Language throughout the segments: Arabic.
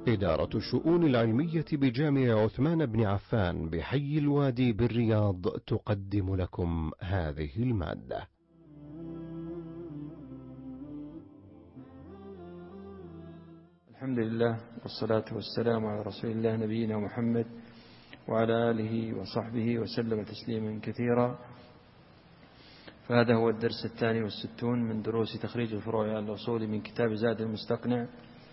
إدارة الشؤون العلمية بجامع عثمان بن عفان بحي الوادي بالرياض تقدم لكم هذه المادة. الحمد لله والصلاة والسلام على رسول الله نبينا محمد وعلى آله وصحبه وسلم تسليما كثيرا. فهذا هو الدرس 62 من دروس تخريج الفروع على الأصول من كتاب زاد المستقنع.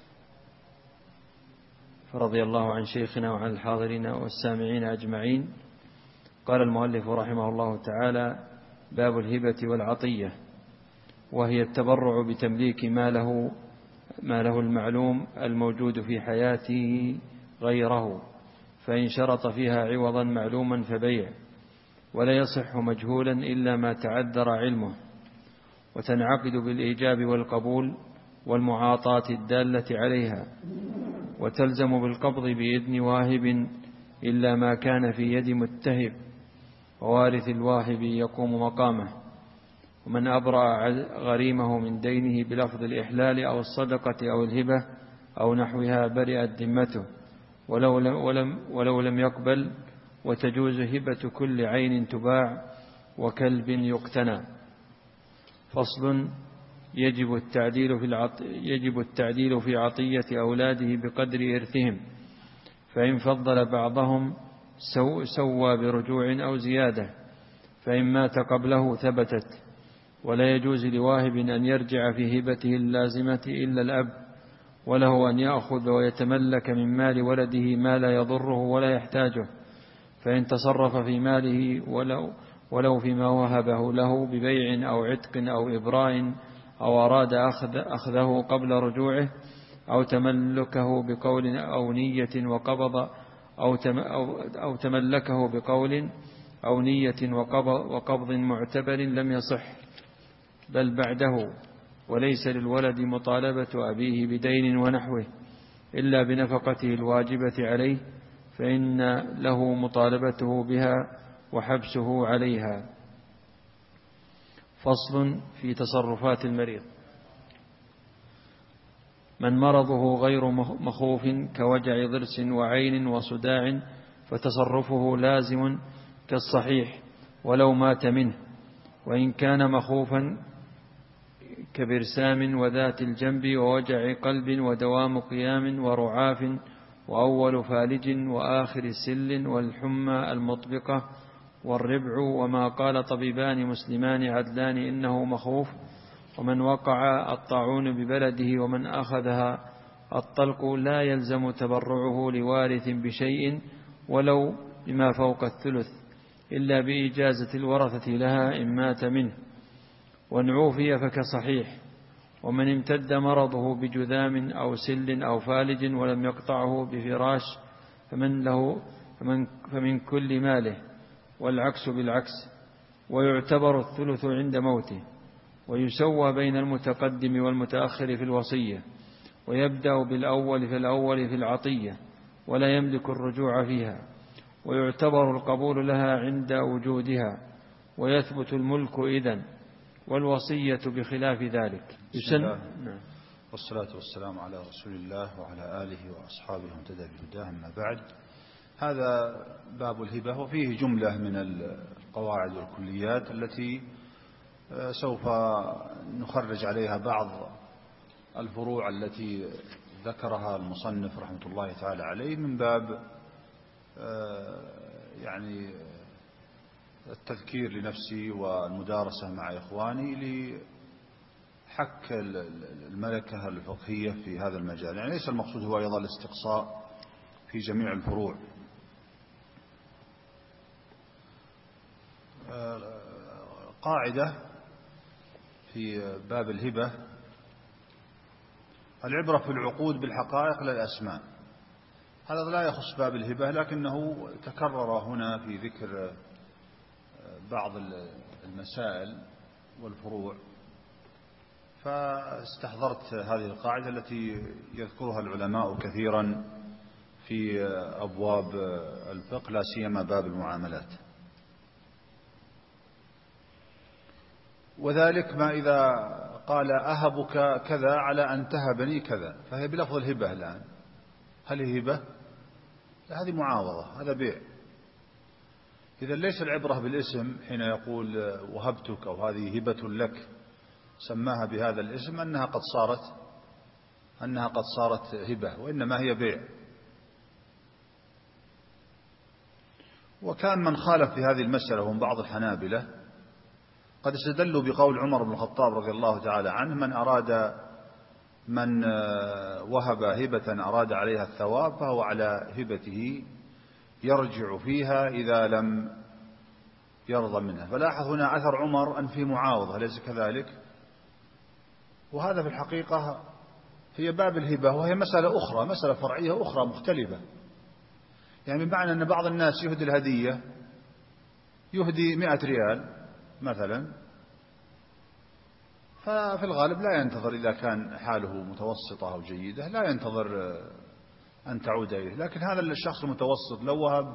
فرضي الله عن شيخنا وعن الحاضرين والسامعين أجمعين. قال المؤلف رحمه الله تعالى: باب الهبة والعطية، وهي التبرع بتمليك ما له المعلوم الموجود في حياته غيره، فإن شرط فيها عوضا معلوما فبيع، ولا يصح مجهولا إلا ما تعذر علمه، وتنعقد بالإيجاب والقبول والمعاطاة الدالة عليها، وتلزم بالقبض بإذن واهب إلا ما كان في يد متهب، ووارث الواهب يقوم مقامه، ومن أبرأ غريمه من دينه بلفظ الإحلال أو الصدقة أو الهبة أو نحوها برئت ذمته ولو لم يقبل. وتجوز هبة كل عين تباع وكلب يقتنى. فصل: يجب التعديل في عطية أولاده بقدر إرثهم، فإن فضل بعضهم سوى برجوع أو زيادة، فإن مات قبله ثبتت. ولا يجوز لواهب أن يرجع في هبته اللازمة إلا الأب، وله أن يأخذ ويتملك من مال ولده ما لا يضره ولا يحتاجه، فإن تصرف في ماله ولو فيما وهبه له ببيع أو عتق أو إبراء، أو أراد أخذه قبل رجوعه، أو تملكه بقول أو نية وقبض أو تملكه بقول أو نية وقبض معتبر لم يصح، بل بعده. وليس للولد مطالبة أبيه بدين ونحوه إلا بنفقته الواجبة عليه، فإن له مطالبته بها وحبسه عليها. فصل: في تصرفات المريض. من مرضه غير مخوف كوجع ضرس وعين وصداع فتصرفه لازم كالصحيح ولو مات منه، وإن كان مخوفا كبرسام وذات الجنب ووجع قلب ودوام قيام ورعاف وأول فالج وآخر سل والحمى المطبقة والربع، وما قال طبيبان مسلمان عدلان إنه مخوف، ومن وقع الطاعون ببلده ومن أخذها الطلق لا يلزم تبرعه لوارث بشيء ولو بما فوق الثلث إلا بإجازة الورثة لها إن مات منه، وإن عوفي فكصحيح. ومن امتد مرضه بجذام أو سل أو فالج ولم يقطعه بفراش فمن كل ماله، والعكس بالعكس، ويعتبر الثلث عند موته، ويسوى بين المتقدم والمتأخر في الوصية، ويبدأ بالأول في العطية ولا يملك الرجوع فيها، ويعتبر القبول لها عند وجودها، ويثبت الملك إذن، والوصية بخلاف ذلك. والصلاة والسلام على رسول الله وعلى آله وأصحابه ومن بهداه. أما بعد، هذا باب الهبة، وفيه جملة من القواعد والكليات التي سوف نخرج عليها بعض الفروع التي ذكرها المصنف رحمة الله تعالى عليه من باب يعني التذكير لنفسي والمدارسة مع إخواني لحك الملكة الفقهية في هذا المجال. يعني ليس المقصود هو أيضا الاستقصاء في جميع الفروع. قاعدة في باب الهبة: العبرة في العقود بالحقائق لا الأسماء. هذا لا يخص باب الهبة، لكنه تكرر هنا في ذكر بعض المسائل والفروع، فاستحضرت هذه القاعدة التي يذكرها العلماء كثيرا في أبواب الفقه، لا سيما باب المعاملات. وذلك ما إذا قال أهبك كذا على أن تهبني كذا، فهي بلفظ الهبة الآن. هل هي هبة؟ هذه معاوضة، هذا بيع. إذا ليس العبرة بالاسم حين يقول وهبتك أو هذه هبة لك، سماها بهذا الاسم أنها قد صارت هبة، وإنما هي بيع. وكان من خالف في هذه المسألة هم بعض الحنابلة قد استدلوا بقول عمر بن الخطاب رضي الله تعالى عنه: من وهب هبة أراد عليها الثواب فهو على هبته يرجع فيها إذا لم يرضى منها. فلاحظ هنا أثر عمر أن في معاوضة، ليس كذلك؟ وهذا في الحقيقة هي باب الهبة، وهي مسألة أخرى، مسألة فرعية أخرى مختلفة. يعني بمعنى أن بعض الناس يهدي الهدية، يهدي 100 ريال مثلا، ففي الغالب لا ينتظر إذا كان حاله متوسطة أو جيدة، لا ينتظر أن تعود إليه. لكن هذا الشخص المتوسط لو وهب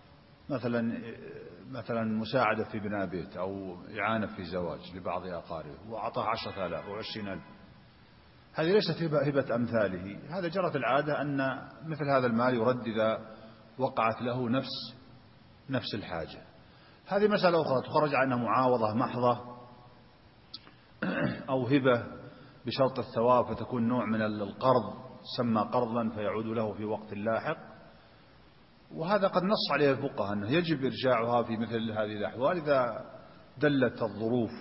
مثلا مساعدة في بناء بيت أو إعانة في زواج لبعض أقاربه وأعطاه 10,000 أو 20,000، هذه ليست هبة أمثاله. هذا جرت العادة أن مثل هذا المال يرد إذا وقعت له نفس الحاجة. هذه مسألة أخرى تخرج عنها معاوضة محضة أو هبة بشرط الثواب، فتكون نوع من القرض، سمى قرضا فيعود له في وقت لاحق. وهذا قد نص عليه الفقهاء أنه يجب إرجاعها في مثل هذه الأحوال إذا دلت الظروف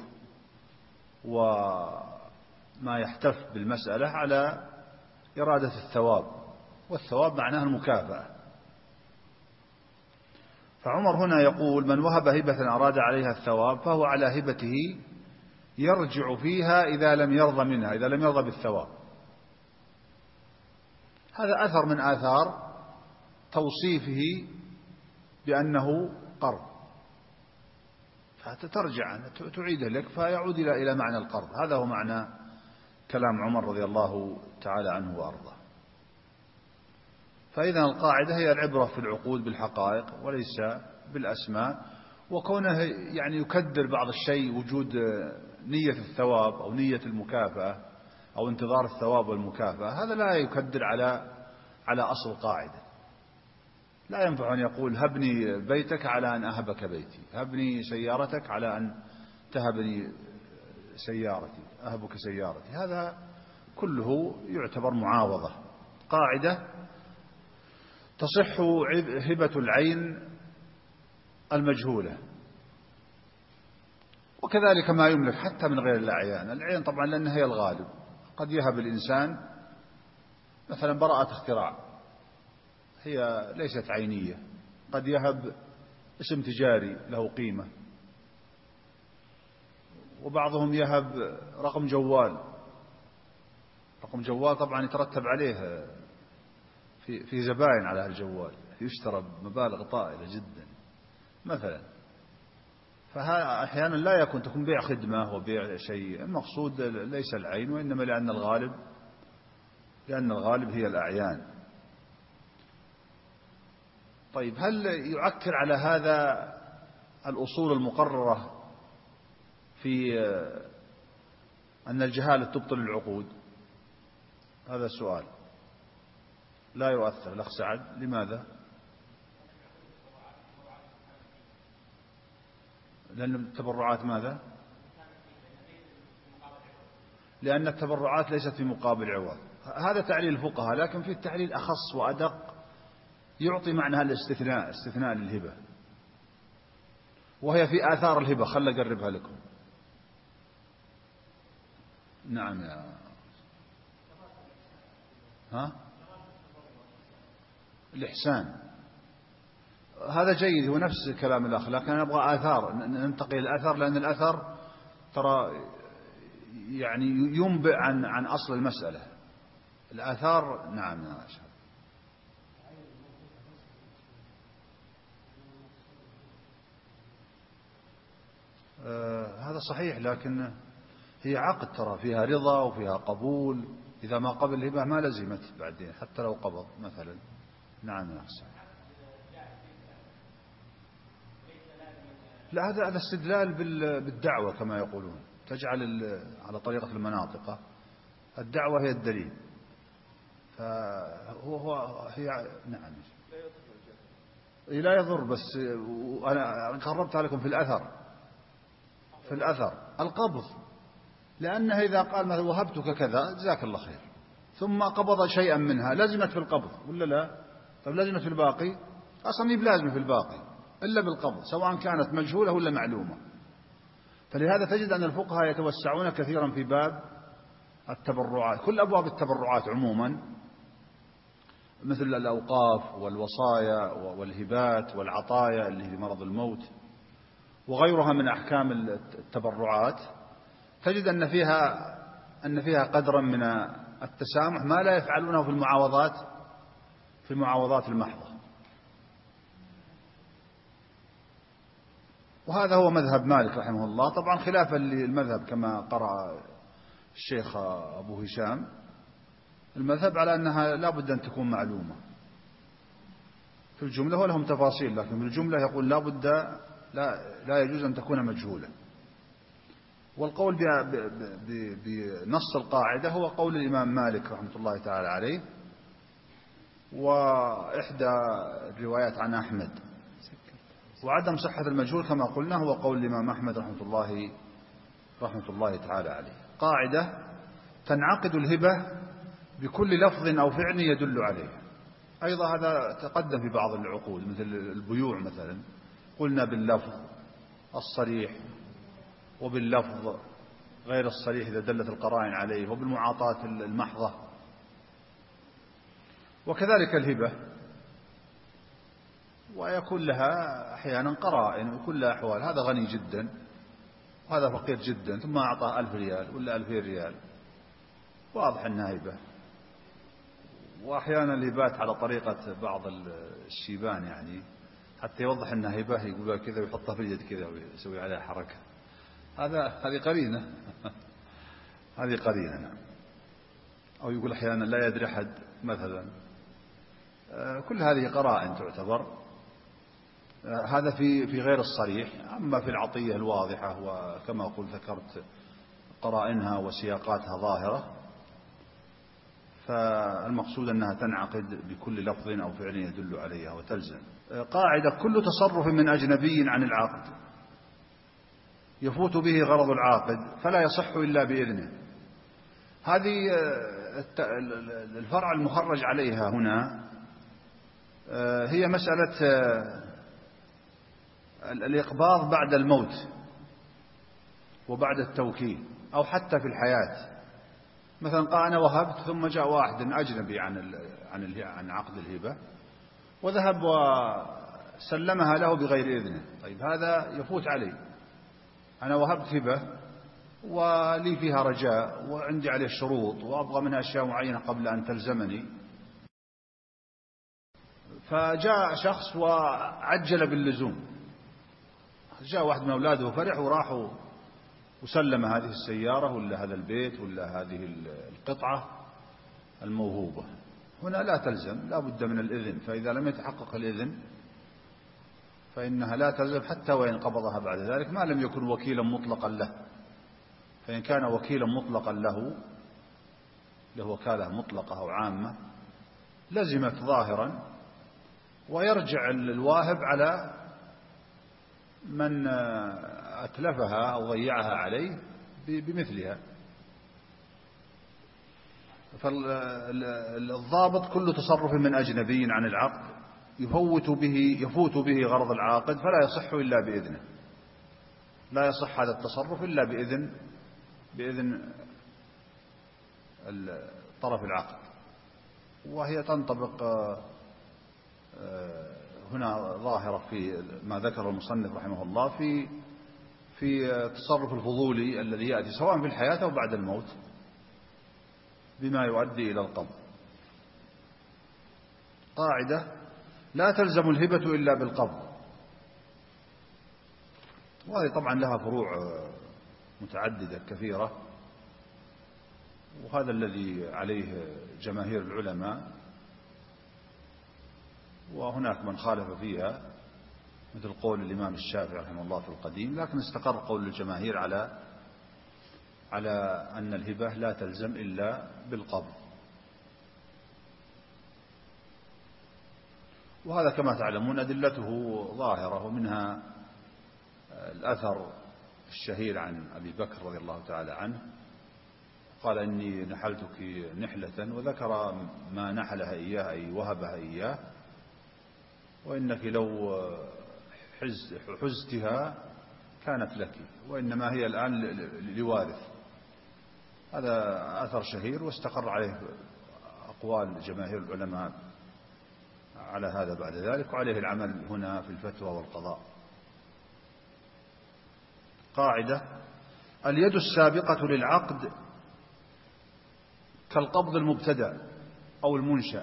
وما يحتف بالمسألة على إرادة الثواب، والثواب معناه المكافأة. فعمر هنا يقول: من وهب هبة أراد عليها الثواب فهو على هبته يرجع فيها إذا لم يرضى منها، إذا لم يرضى بالثواب. هذا أثر من آثار توصيفه بأنه قرض، فترجع تعيده لك فيعود إلى معنى القرض. هذا هو معنى كلام عمر رضي الله تعالى عنه وأرضاه. فإذا القاعدة هي العبرة في العقود بالحقائق وليس بالأسماء. وكونه يعني يكدر بعض الشيء وجود نية الثواب أو نية المكافأة أو انتظار الثواب والمكافأة، هذا لا يكدر على أصل قاعدة. لا ينفع أن يقول: هبني بيتك على أن أهبك بيتي، هبني سيارتك على أن تهبني سيارتي، أهبك سيارتي. هذا كله يعتبر معاوضة. قاعدة تصح هبة العين المجهولة، وكذلك ما يملك حتى من غير الأعيان. العين طبعا لأنها هي الغالب، قد يهب الإنسان مثلا براءة اختراع، هي ليست عينية، قد يهب اسم تجاري له قيمة، وبعضهم يهب رقم جوال. رقم جوال طبعا يترتب عليه في زبائن على الجوال، يشترى بمبالغ طائلة جدا مثلا. فها أحيانا لا تكون بيع خدمة وبيع شيء، المقصود ليس العين، وإنما لأن الغالب هي الأعيان. طيب، هل يعكر على هذا الأصول المقررة في أن الجهالة تبطل العقود؟ هذا السؤال. لا يؤثر. الأخ سعد، لماذا؟ لأن التبرعات ماذا؟ لأن التبرعات ليست في مقابل عوض. هذا تعليل الفقهاء، لكن في التعليل أخص وأدق، يعطي معنى الاستثناء، استثناء للهبة، وهي في آثار الهبة. خل أقربها لكم. نعم الإحسان هذا جيد، هو نفس كلام الأخ، لكن أنا أبغى آثار، ننتقل الأثر، لأن الأثر ترى يعني ينبئ عن أصل المسألة. الآثار نعم يا شيخ. هذا صحيح، لكن هي عقد ترى فيها رضا وفيها قبول. إذا ما قبل الهبة ما لزمت بعدين حتى لو قبض مثلا. نعم يا حسن. لا، هذا استدلال بالدعوة كما يقولون، تجعل على طريقة المناطق الدعوة هي الدليل. هي نعم لا يضر، بس أنا قربت عليكم في الأثر القبض، لأنه إذا قال مثلا وهبتك كذا جزاك الله خير ثم قبض شيئا منها لزمت في القبض ولا لا؟ طب لزمت في الباقي؟ أصلا ما بلازمة في الباقي إلا بالقبض، سواء كانت مجهولة ولا معلومة. فلهذا تجد أن الفقهاء يتوسعون كثيرا في باب التبرعات، كل أبواب التبرعات عموما، مثل الأوقاف والوصايا والهبات والعطايا اللي هي مرض الموت وغيرها من أحكام التبرعات، تجد أن فيها قدرا من التسامح ما لا يفعلونه في المعاوضات المحضة. وهذا هو مذهب مالك رحمه الله، طبعا خلافا للمذهب كما قرأ الشيخ أبو هشام، المذهب على أنها لا بد أن تكون معلومة في الجملة، ولهم تفاصيل، لكن في الجملة يقول لا بد، لا يجوز أن تكون مجهولة. والقول بنص القاعدة هو قول الإمام مالك رحمة الله تعالى عليه، وإحدى الروايات عن أحمد. وعدم صحة المجهول كما قلنا هو قول الإمام أحمد رحمة الله تعالى عليه. قاعدة: تنعقد الهبة بكل لفظ أو فعل يدل عليه. أيضا هذا تقدم في بعض العقود مثل البيوع مثلا، قلنا باللفظ الصريح وباللفظ غير الصريح إذا دلت القرائن عليه، وبالمعاطاة المحضة. وكذلك الهبة، ويكون لها أحيانا قرائن ويكون لها أحوال، هذا غني جدا وهذا فقير جدا ثم أعطاه 1000 ريال ولا 2000 ريال، واضح أنها هبة. وأحيانا الهبات على طريقة بعض الشيبان، يعني حتى يوضح أنها هبة يقول كذا ويحطها في اليد كذا ويسوي عليها حركة، هذه قرينة هذه قرينة نعم. أو يقول أحيانا لا يدري أحد مثلا، كل هذه قرائن تعتبر. هذا في غير الصريح. أما في العطية الواضحة وكما قلت ذكرت قرائنها وسياقاتها ظاهرة، فالمقصود أنها تنعقد بكل لفظ أو فعل يدل عليها وتلزم. قاعدة: كل تصرف من أجنبي عن العقد يفوت به غرض العاقد فلا يصح إلا بإذنه. هذه الفرع المخرج عليها هنا هي مسألة الإقباض بعد الموت وبعد التوكيل، أو حتى في الحياة. مثلا قال أنا وهبت، ثم جاء واحد أجنبي عن عقد الهبة وذهب وسلمها له بغير إذنه. طيب هذا يفوت علي، أنا وهبت هبة ولي فيها رجاء وعندي عليه شروط وأبغى منها أشياء معينة قبل أن تلزمني، فجاء شخص وعجل باللزوم، جاء واحد من أولاده وفرح وراح وسلم هذه السيارة ولا هذا البيت ولا هذه القطعة الموهوبة. هنا لا تلزم، لا بد من الإذن، فإذا لم يتحقق الإذن فإنها لا تلزم حتى وإن قبضها بعد ذلك، ما لم يكن وكيلا مطلقا له. فإن كان وكيلا مطلقا له وكالة مطلقة أو عامة لزمت ظاهرا، ويرجع الواهب على من أتلفها أو ضيعها عليه بمثلها. فالضابط: كل تصرف من أجنبي عن العقد يفوت به غرض العاقد فلا يصح إلا بإذنه. لا يصح هذا التصرف إلا بإذن طرف العقد. وهي تنطبق هنا ظاهرة في ما ذكر المصنف رحمه الله في تصرف الفضولي الذي يأتي سواء في الحياة أو بعد الموت بما يؤدي إلى القبض. قاعدة: لا تلزم الهبة إلا بالقبض. وهذه طبعا لها فروع متعددة كثيرة، وهذا الذي عليه جماهير العلماء، وهناك من خالف فيها مثل قول الإمام الشافعي رحمه الله في القديم، لكن استقر قول الجماهير على أن الهبة لا تلزم إلا بالقبض. وهذا كما تعلمون أدلته ظاهرة، ومنها الأثر الشهير عن أبي بكر رضي الله تعالى عنه قال إني نحلتك نحلة، وذكر ما نحلها إياه أي وهبها إياه، وإنك لو حزتها كانت لك، وإنما هي الآن لوارث. هذا أثر شهير واستقر عليه أقوال جماهير العلماء على هذا بعد ذلك، وعليه العمل هنا في الفتوى والقضاء. قاعدة: اليد السابقة للعقد كالقبض المبتدأ أو المنشأ.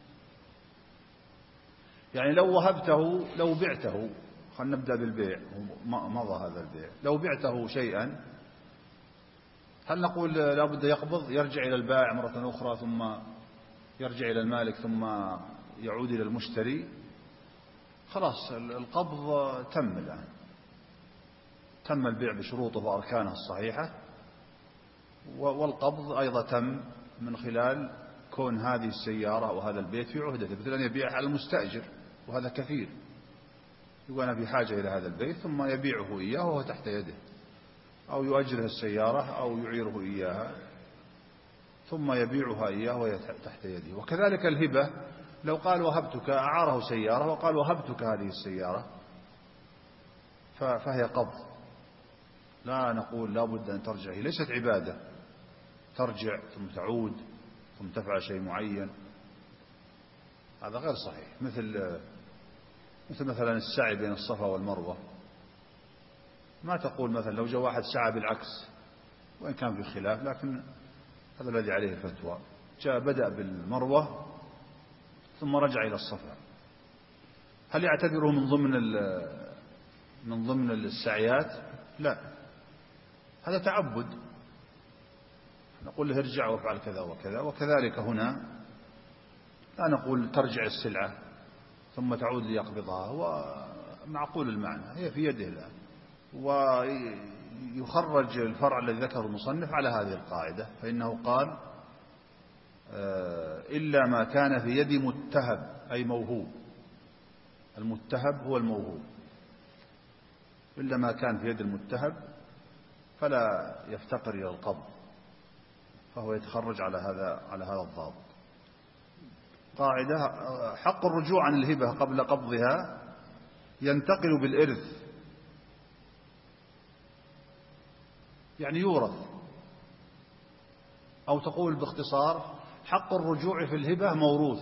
يعني لو وهبته، لو بعته، خلينا نبدأ بالبيع، مضى هذا البيع، لو بعته شيئا هل نقول لا بد يقبض، يرجع إلى البائع مرة أخرى ثم يرجع إلى المالك ثم يعود إلى المشتري؟ خلاص القبض تم الآن، تم البيع بشروطه وأركانه الصحيحة، والقبض أيضا تم من خلال كون هذه السيارة وهذا البيت في عهدته، مثل أن يبيعها على المستأجر، وهذا كثير، يقول أنا في حاجة إلى هذا البيت ثم يبيعه إياه وهو تحت يده، أو يؤجره السيارة أو يعيره إياها ثم يبيعها إياه وهي تحت يده. وكذلك الهبة، لو قال وهبتك، أعاره سيارة وقال وهبتك هذه السيارة، فهي قبض، لا نقول لا بد أن ترجع، هي ليست عبادة ترجع ثم تعود ثم تفعل شيء معين، هذا غير صحيح. مثل مثلا السعي بين الصفا والمروة، ما تقول مثلا لو جاء واحد سعى بالعكس، وإن كان في خلاف لكن هذا الذي عليه الفتوى، جاء بدأ بالمروة ثم رجع إلى الصفا، هل يعتبره من ضمن السعيات؟ لا، هذا تعبد، نقول له ارجع وافعل كذا وكذا. وكذلك هنا لا نقول ترجع السلعة ثم تعود ليقبضها، هو معقول المعنى، هي في يده الآن. ويخرج الفرع الذي ذكره المصنف على هذه القاعدة، فإنه قال إلا ما كان في يد متهب أي موهوب، المتهب هو الموهوب، إلا ما كان في يد المتهب فلا يفتقر إلى القبض، فهو يتخرج على هذا الضابط. قاعدة: حق الرجوع عن الهبة قبل قبضها ينتقل بالإرث، يعني يورث، أو تقول باختصار حق الرجوع في الهبة موروث،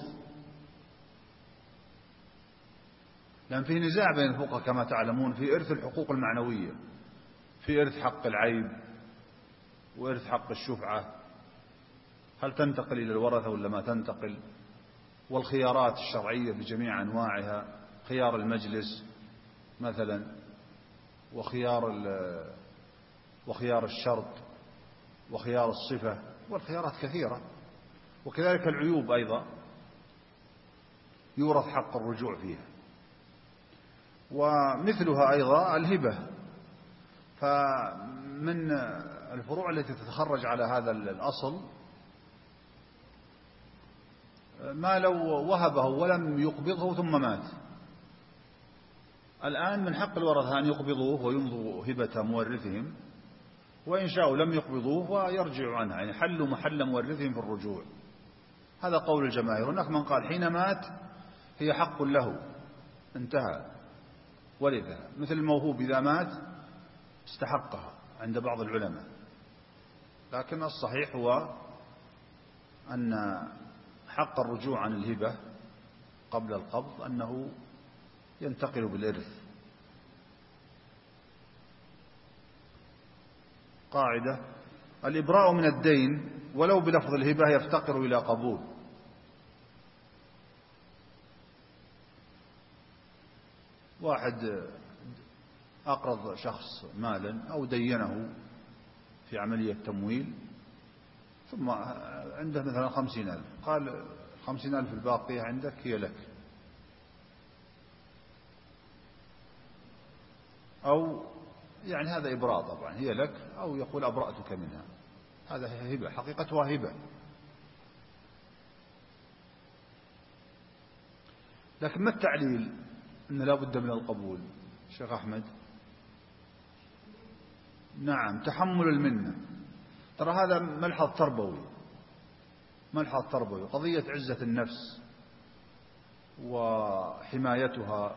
لأن فيه نزاع بين الفقهاء كما تعلمون في إرث الحقوق المعنوية، في إرث حق العيب وإرث حق الشفعة، هل تنتقل إلى الورثة ولا ما تنتقل، والخيارات الشرعية بجميع أنواعها، خيار المجلس مثلا، وخيار الشرط، وخيار الصفة، والخيارات كثيرة. وكذلك العيوب أيضا يورث حق الرجوع فيها. ومثلها أيضا الهبة، فمن الفروع التي تتخرج على هذا الأصل ما لو وهبه ولم يقبضه ثم مات، الآن من حق الورثة أن يقبضوه ويمضوا هبة مورثهم، وإن شاءوا لم يقبضوه ويرجعوا عنها، يعني حلوا محل مورثهم في الرجوع. هذا قول الجماهير. هناك من قال حين مات هي حق له، انتهى ورثها، مثل الموهوب إذا مات استحقها عند بعض العلماء، لكن الصحيح هو أن حق الرجوع عن الهبة قبل القبض أنه ينتقل بالإرث. قاعدة: الإبراء من الدين ولو بلفظ الهبة يفتقر إلى قبول. واحد أقرض شخص مالا أو دينه في عملية تمويل، ثم عنده مثلا 50,000، قال 50,000 الباقية عندك هي لك، أو يعني هذا إبراء طبعا، هي لك، أو يقول أبرأتك منها، هذا هبة، حقيقتها هبة. لكن ما التعليل أن لا بد من القبول شيخ أحمد؟ نعم، تحمل المنة. ترى هذا ملحظ تربوي، ملحظ تربوي. قضية عزة النفس وحمايتها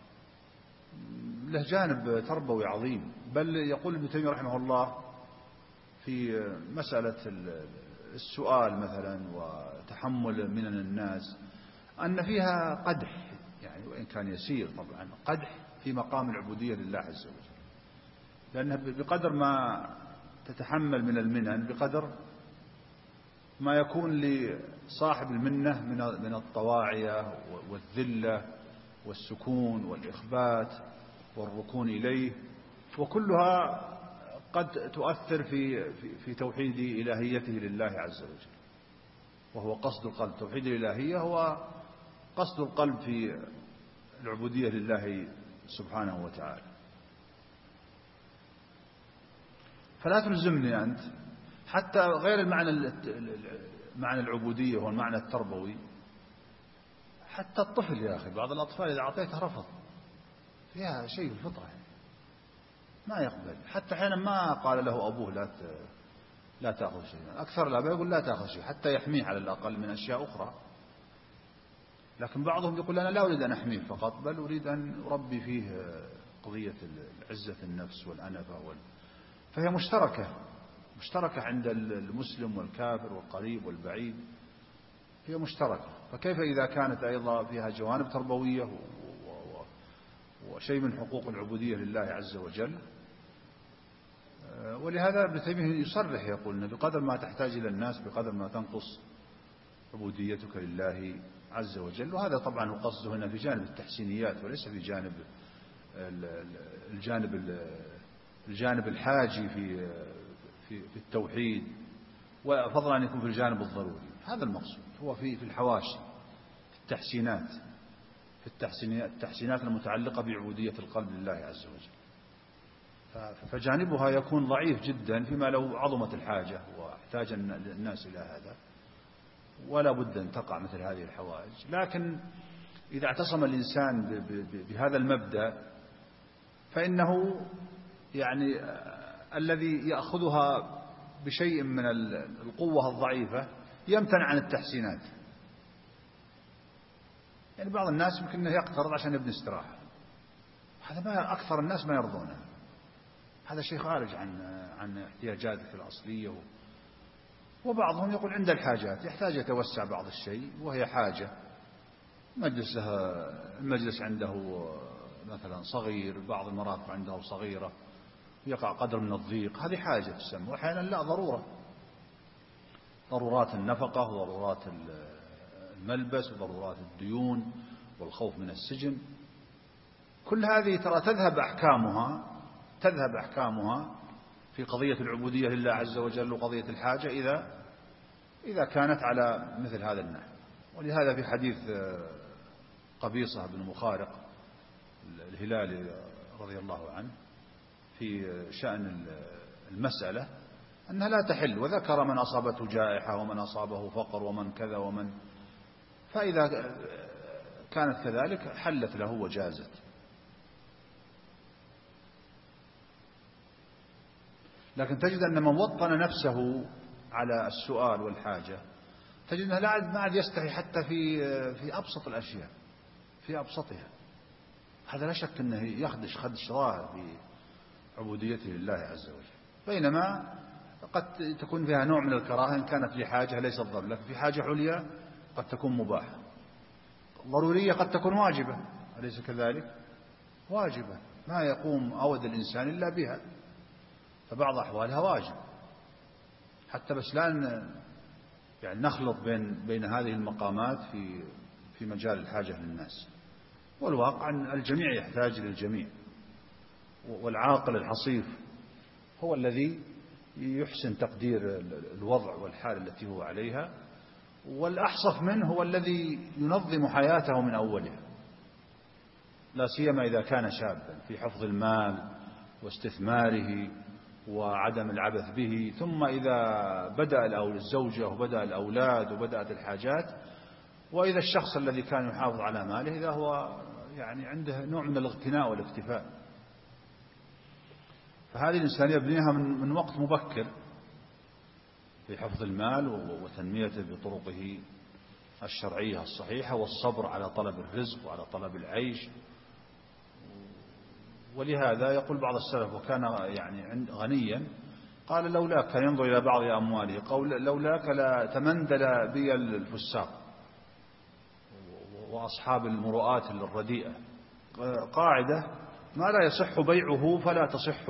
له جانب تربوي عظيم. بل يقول ابن تيمية رحمه الله في مسألة السؤال مثلا وتحمل من الناس أن فيها قدح، يعني وإن كان يسير طبعا، قدح في مقام العبودية لله عز وجل، لأنها بقدر ما تتحمل من المنن بقدر ما يكون لصاحب المنة من الطواعية والذلة والسكون والإخبات والركون إليه، وكلها قد تؤثر في توحيد إلهيته لله عز وجل، وهو قصد القلب. توحيد الإلهية هو قصد القلب في العبودية لله سبحانه وتعالى. فلا تلزمني أنت حتى غير معنى العبودية والمعنى التربوي. حتى الطفل يا أخي، بعض الأطفال إذا أعطيته رفض، فيها شيء في الفطرة ما يقبل. حتى حين ما قال له أبوه لا تأخذ شيئا، أكثر الآباء يقول لا تأخذ شيء حتى يحميه على الأقل من أشياء أخرى. لكن بعضهم يقول أنا لا أريد أن أحميه فقط، بل أريد أن أربي فيه قضية عزة النفس والأنفة فهي مشتركة عند المسلم والكافر والقريب والبعيد، هي مشتركة. فكيف إذا كانت أيضا فيها جوانب تربوية وشيء من حقوق العبودية لله عز وجل. ولهذا ابن تيمية يصرح يقول أن بقدر ما تحتاج إلى الناس بقدر ما تنقص عبوديتك لله عز وجل. وهذا طبعا هو قصده هنا في جانب التحسينيات، وليس في الجانب الحاجي في التوحيد، وفضلا أن يكون في الجانب الضروري. هذا المقصود، هو في الحواشي، في التحسينات المتعلقة بعبودية القلب لله عز وجل. فجانبها يكون ضعيف جدا فيما لو عظمت الحاجة واحتاج الناس إلى هذا، ولا بد أن تقع مثل هذه الحوائج. لكن إذا اعتصم الإنسان بهذا المبدأ فإنه يعني الذي يأخذها بشيء من القوة الضعيفة يمتنع عن التحسينات. يعني بعض الناس يمكن يقترض عشان يبني استراحة، هذا ما أكثر الناس ما يرضونه. هذا شيء خارج عن احتياجاتك الأصلية. وبعضهم يقول عند الحاجات يحتاج يتوسع بعض الشيء وهي حاجة، المجلس عنده مثلا صغير، بعض المرافق عنده صغيرة، يقع قدر من الضيق، هذه حاجة تسمى. وأحيانا لا، ضرورات النفقة وضرورات الملبس وضرورات الديون والخوف من السجن، كل هذه ترى تذهب أحكامها في قضية العبودية لله عز وجل وقضية الحاجة إذا كانت على مثل هذا النحو. ولهذا في حديث قبيصة بن مخارق الهلالي رضي الله عنه في شأن المسألة أنها لا تحل، وذكر من أصابته جائحة ومن أصابه فقر ومن كذا ومن، فإذا كانت كذلك حلت له وجازت. لكن تجد أن من وطن نفسه على السؤال والحاجة تجد أنه ما عاد يستحي حتى في أبسط الأشياء، في أبسطها. هذا لا شك أنه يخدش ظاهر بعبوديته لله عز وجل، بينما قد تكون فيها نوع من الكراهة إن كانت لحاجة ليست ضرورية، لكن في حاجة عليا قد تكون مباحة، ضرورية قد تكون واجبة، أليس كذلك؟ واجبة ما يقوم أود الإنسان إلا بها، فبعض أحوالها واجب. حتى بس لا يعني نخلط بين هذه المقامات في مجال الحاجة للناس. والواقع أن الجميع يحتاج للجميع، والعاقل الحصيف هو الذي يحسن تقدير الوضع والحال التي هو عليها، والأحصف منه هو الذي ينظم حياته من أولها، لا سيما إذا كان شابا، في حفظ المال واستثماره وعدم العبث به. ثم إذا بدأ الزوجة وبدأ الأولاد وبدأت الحاجات وإذا الشخص الذي كان يحافظ على ماله إذا هو يعني عنده نوع من الاغتناء والاكتفاء، فهذه الإنسان يبنيها من وقت مبكر في حفظ المال وتنميته بطرقه الشرعية الصحيحة، والصبر على طلب الرزق وعلى طلب العيش. ولهذا يقول بعض السلف وكان يعني غنيا، قال لولاك، كان ينظر إلى بعض أمواله، قال لولاك لتمندل بي الفساق وأصحاب المروءات الرديئة. قاعدة: ما لا يصح بيعه فلا تصح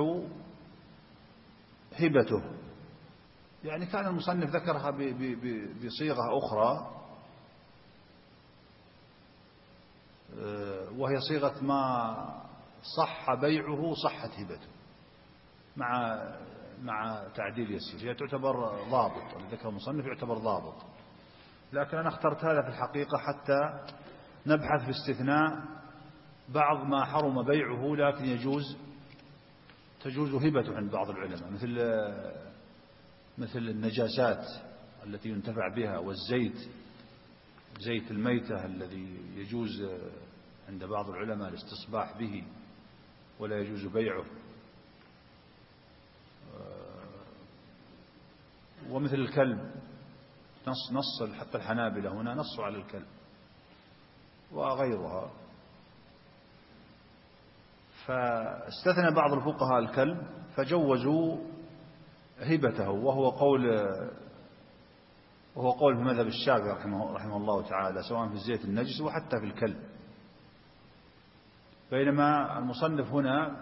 هبته. يعني كان المصنف ذكرها بصيغة أخرى، وهي صيغة ما صح بيعه صحت هبته، مع تعديل يسير. هي تعتبر ضابط، ذكر المصنف يعتبر ضابط، لكن أنا اخترت هذا في الحقيقة حتى نبحث في استثناء بعض ما حرم بيعه لكن تجوز هبته عند بعض العلماء، مثل النجاسات التي ينتفع بها، والزيت، زيت الميتة الذي يجوز عند بعض العلماء الاستصباح به ولا يجوز بيعه، ومثل الكلب، نص حتى الحنابلة هنا نصوا على الكلب وغيرها. فاستثنى بعض الفقهاء الكلب فجوزوا هبته، وهو قول في مذهب الشافعي رحمه الله تعالى، سواء في الزيت النجس وحتى في الكلب. بينما المصنف هنا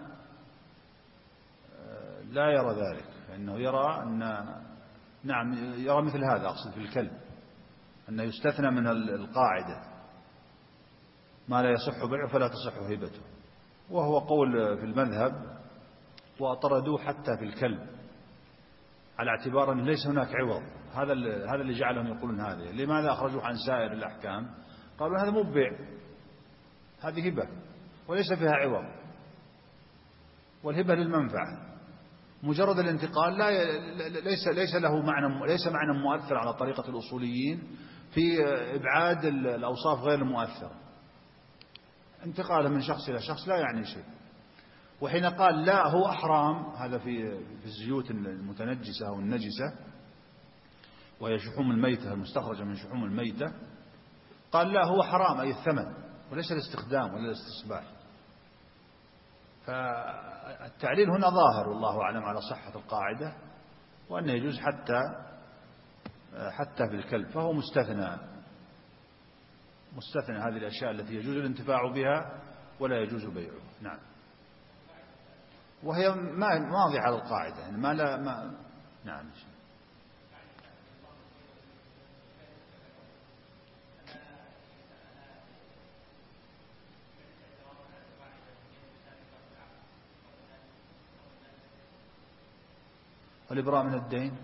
لا يرى ذلك، فإنه يرى يرى مثل هذا، أقصد في الكلب، أنه يستثنى من القاعدة ما لا يصح بيعه فلا تصح هبته، وهو قول في المذهب، وطردوه حتى في الكلب على اعتبار أن ليس هناك عوض. هذا اللي جعلهم يقولون هذا. لماذا أخرجوه عن سائر الأحكام؟ قالوا هذا مو بيع، هذه هبة وليس فيها عوض، والهبة للمنفعة. مجرد الانتقال ليس له معنى مؤثر على طريقة الأصوليين في إبعاد الأوصاف غير المؤثرة. انتقاله من شخص إلى شخص لا يعني شيء. وحين قال لا هو حرام، هذا في الزيوت المتنجسة أو النجسة، وهي شحوم الميتة المستخرجة من شحوم الميتة، قال لا هو حرام أي الثمن وليس الاستخدام ولا الاستصباح. فالتعليل هنا ظاهر والله أعلم على صحة القاعدة، وأنه يجوز حتى في الكلب، فهو مستثنى هذه الأشياء التي يجوز الانتفاع بها ولا يجوز بيعها. نعم. وهي ماضية على القاعدة، يعني نعم. والإبراء من الدين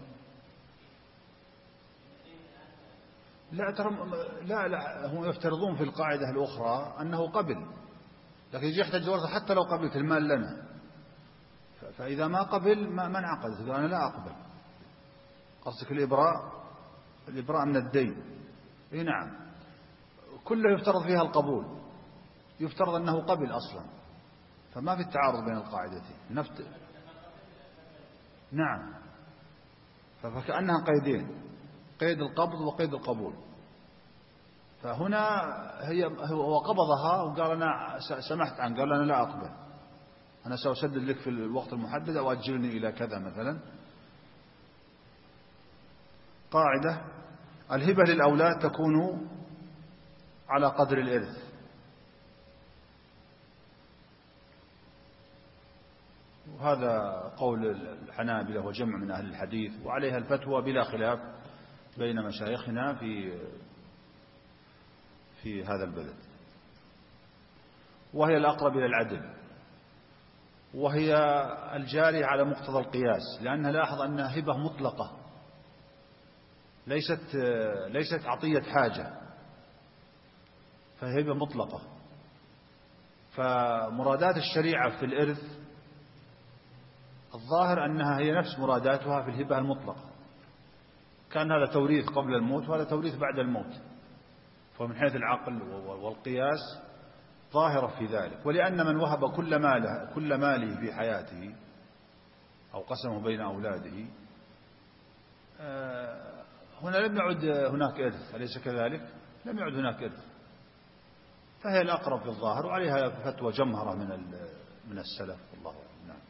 لا هم يفترضون في القاعدة الأخرى أنه قبل، لكن يجي يحتاج الورثة حتى لو قبلت المال لنا، فإذا ما قبل ما انعقدت، أنا لا أقبل. قصدك الإبراء من الدين. إيه نعم، كله يفترض فيها القبول، يفترض أنه قبل أصلا، فما في التعارض بين القاعدتين. نعم، فكأنها قيدين، قيد القبض وقيد القبول. فهنا هو قبضها وقال أنا سمحت عنه، قال أنا لا أقبل، أنا سأسدد لك في الوقت المحدد أو أجلني إلى كذا مثلا. قاعدة: الهبة للأولاد تكون على قدر الإرث. وهذا قول الحنابلة وجمع من أهل الحديث، وعليها الفتوى بلا خلاف بين مشايخنا في هذا البلد، وهي الأقرب إلى العدل، وهي الجارية على مقتضى القياس، لأنها لاحظ أنها هبة مطلقة ليست عطية حاجة، فهي هبة مطلقة. فمرادات الشريعة في الإرث الظاهر أنها هي نفس مراداتها في الهبة المطلقة، كان هذا توريث قبل الموت وهذا توريث بعد الموت، فمن حيث العقل والقياس ظاهرة في ذلك. ولأن من وهب كل ماله في حياته أو قسمه بين أولاده هنا لم يعد هناك إرث، أليس كذلك؟ لم يعد هناك إرث، فهي الأقرب في الظاهر، وعليها فتوى جمهرة من السلف والله أعلم. نعم.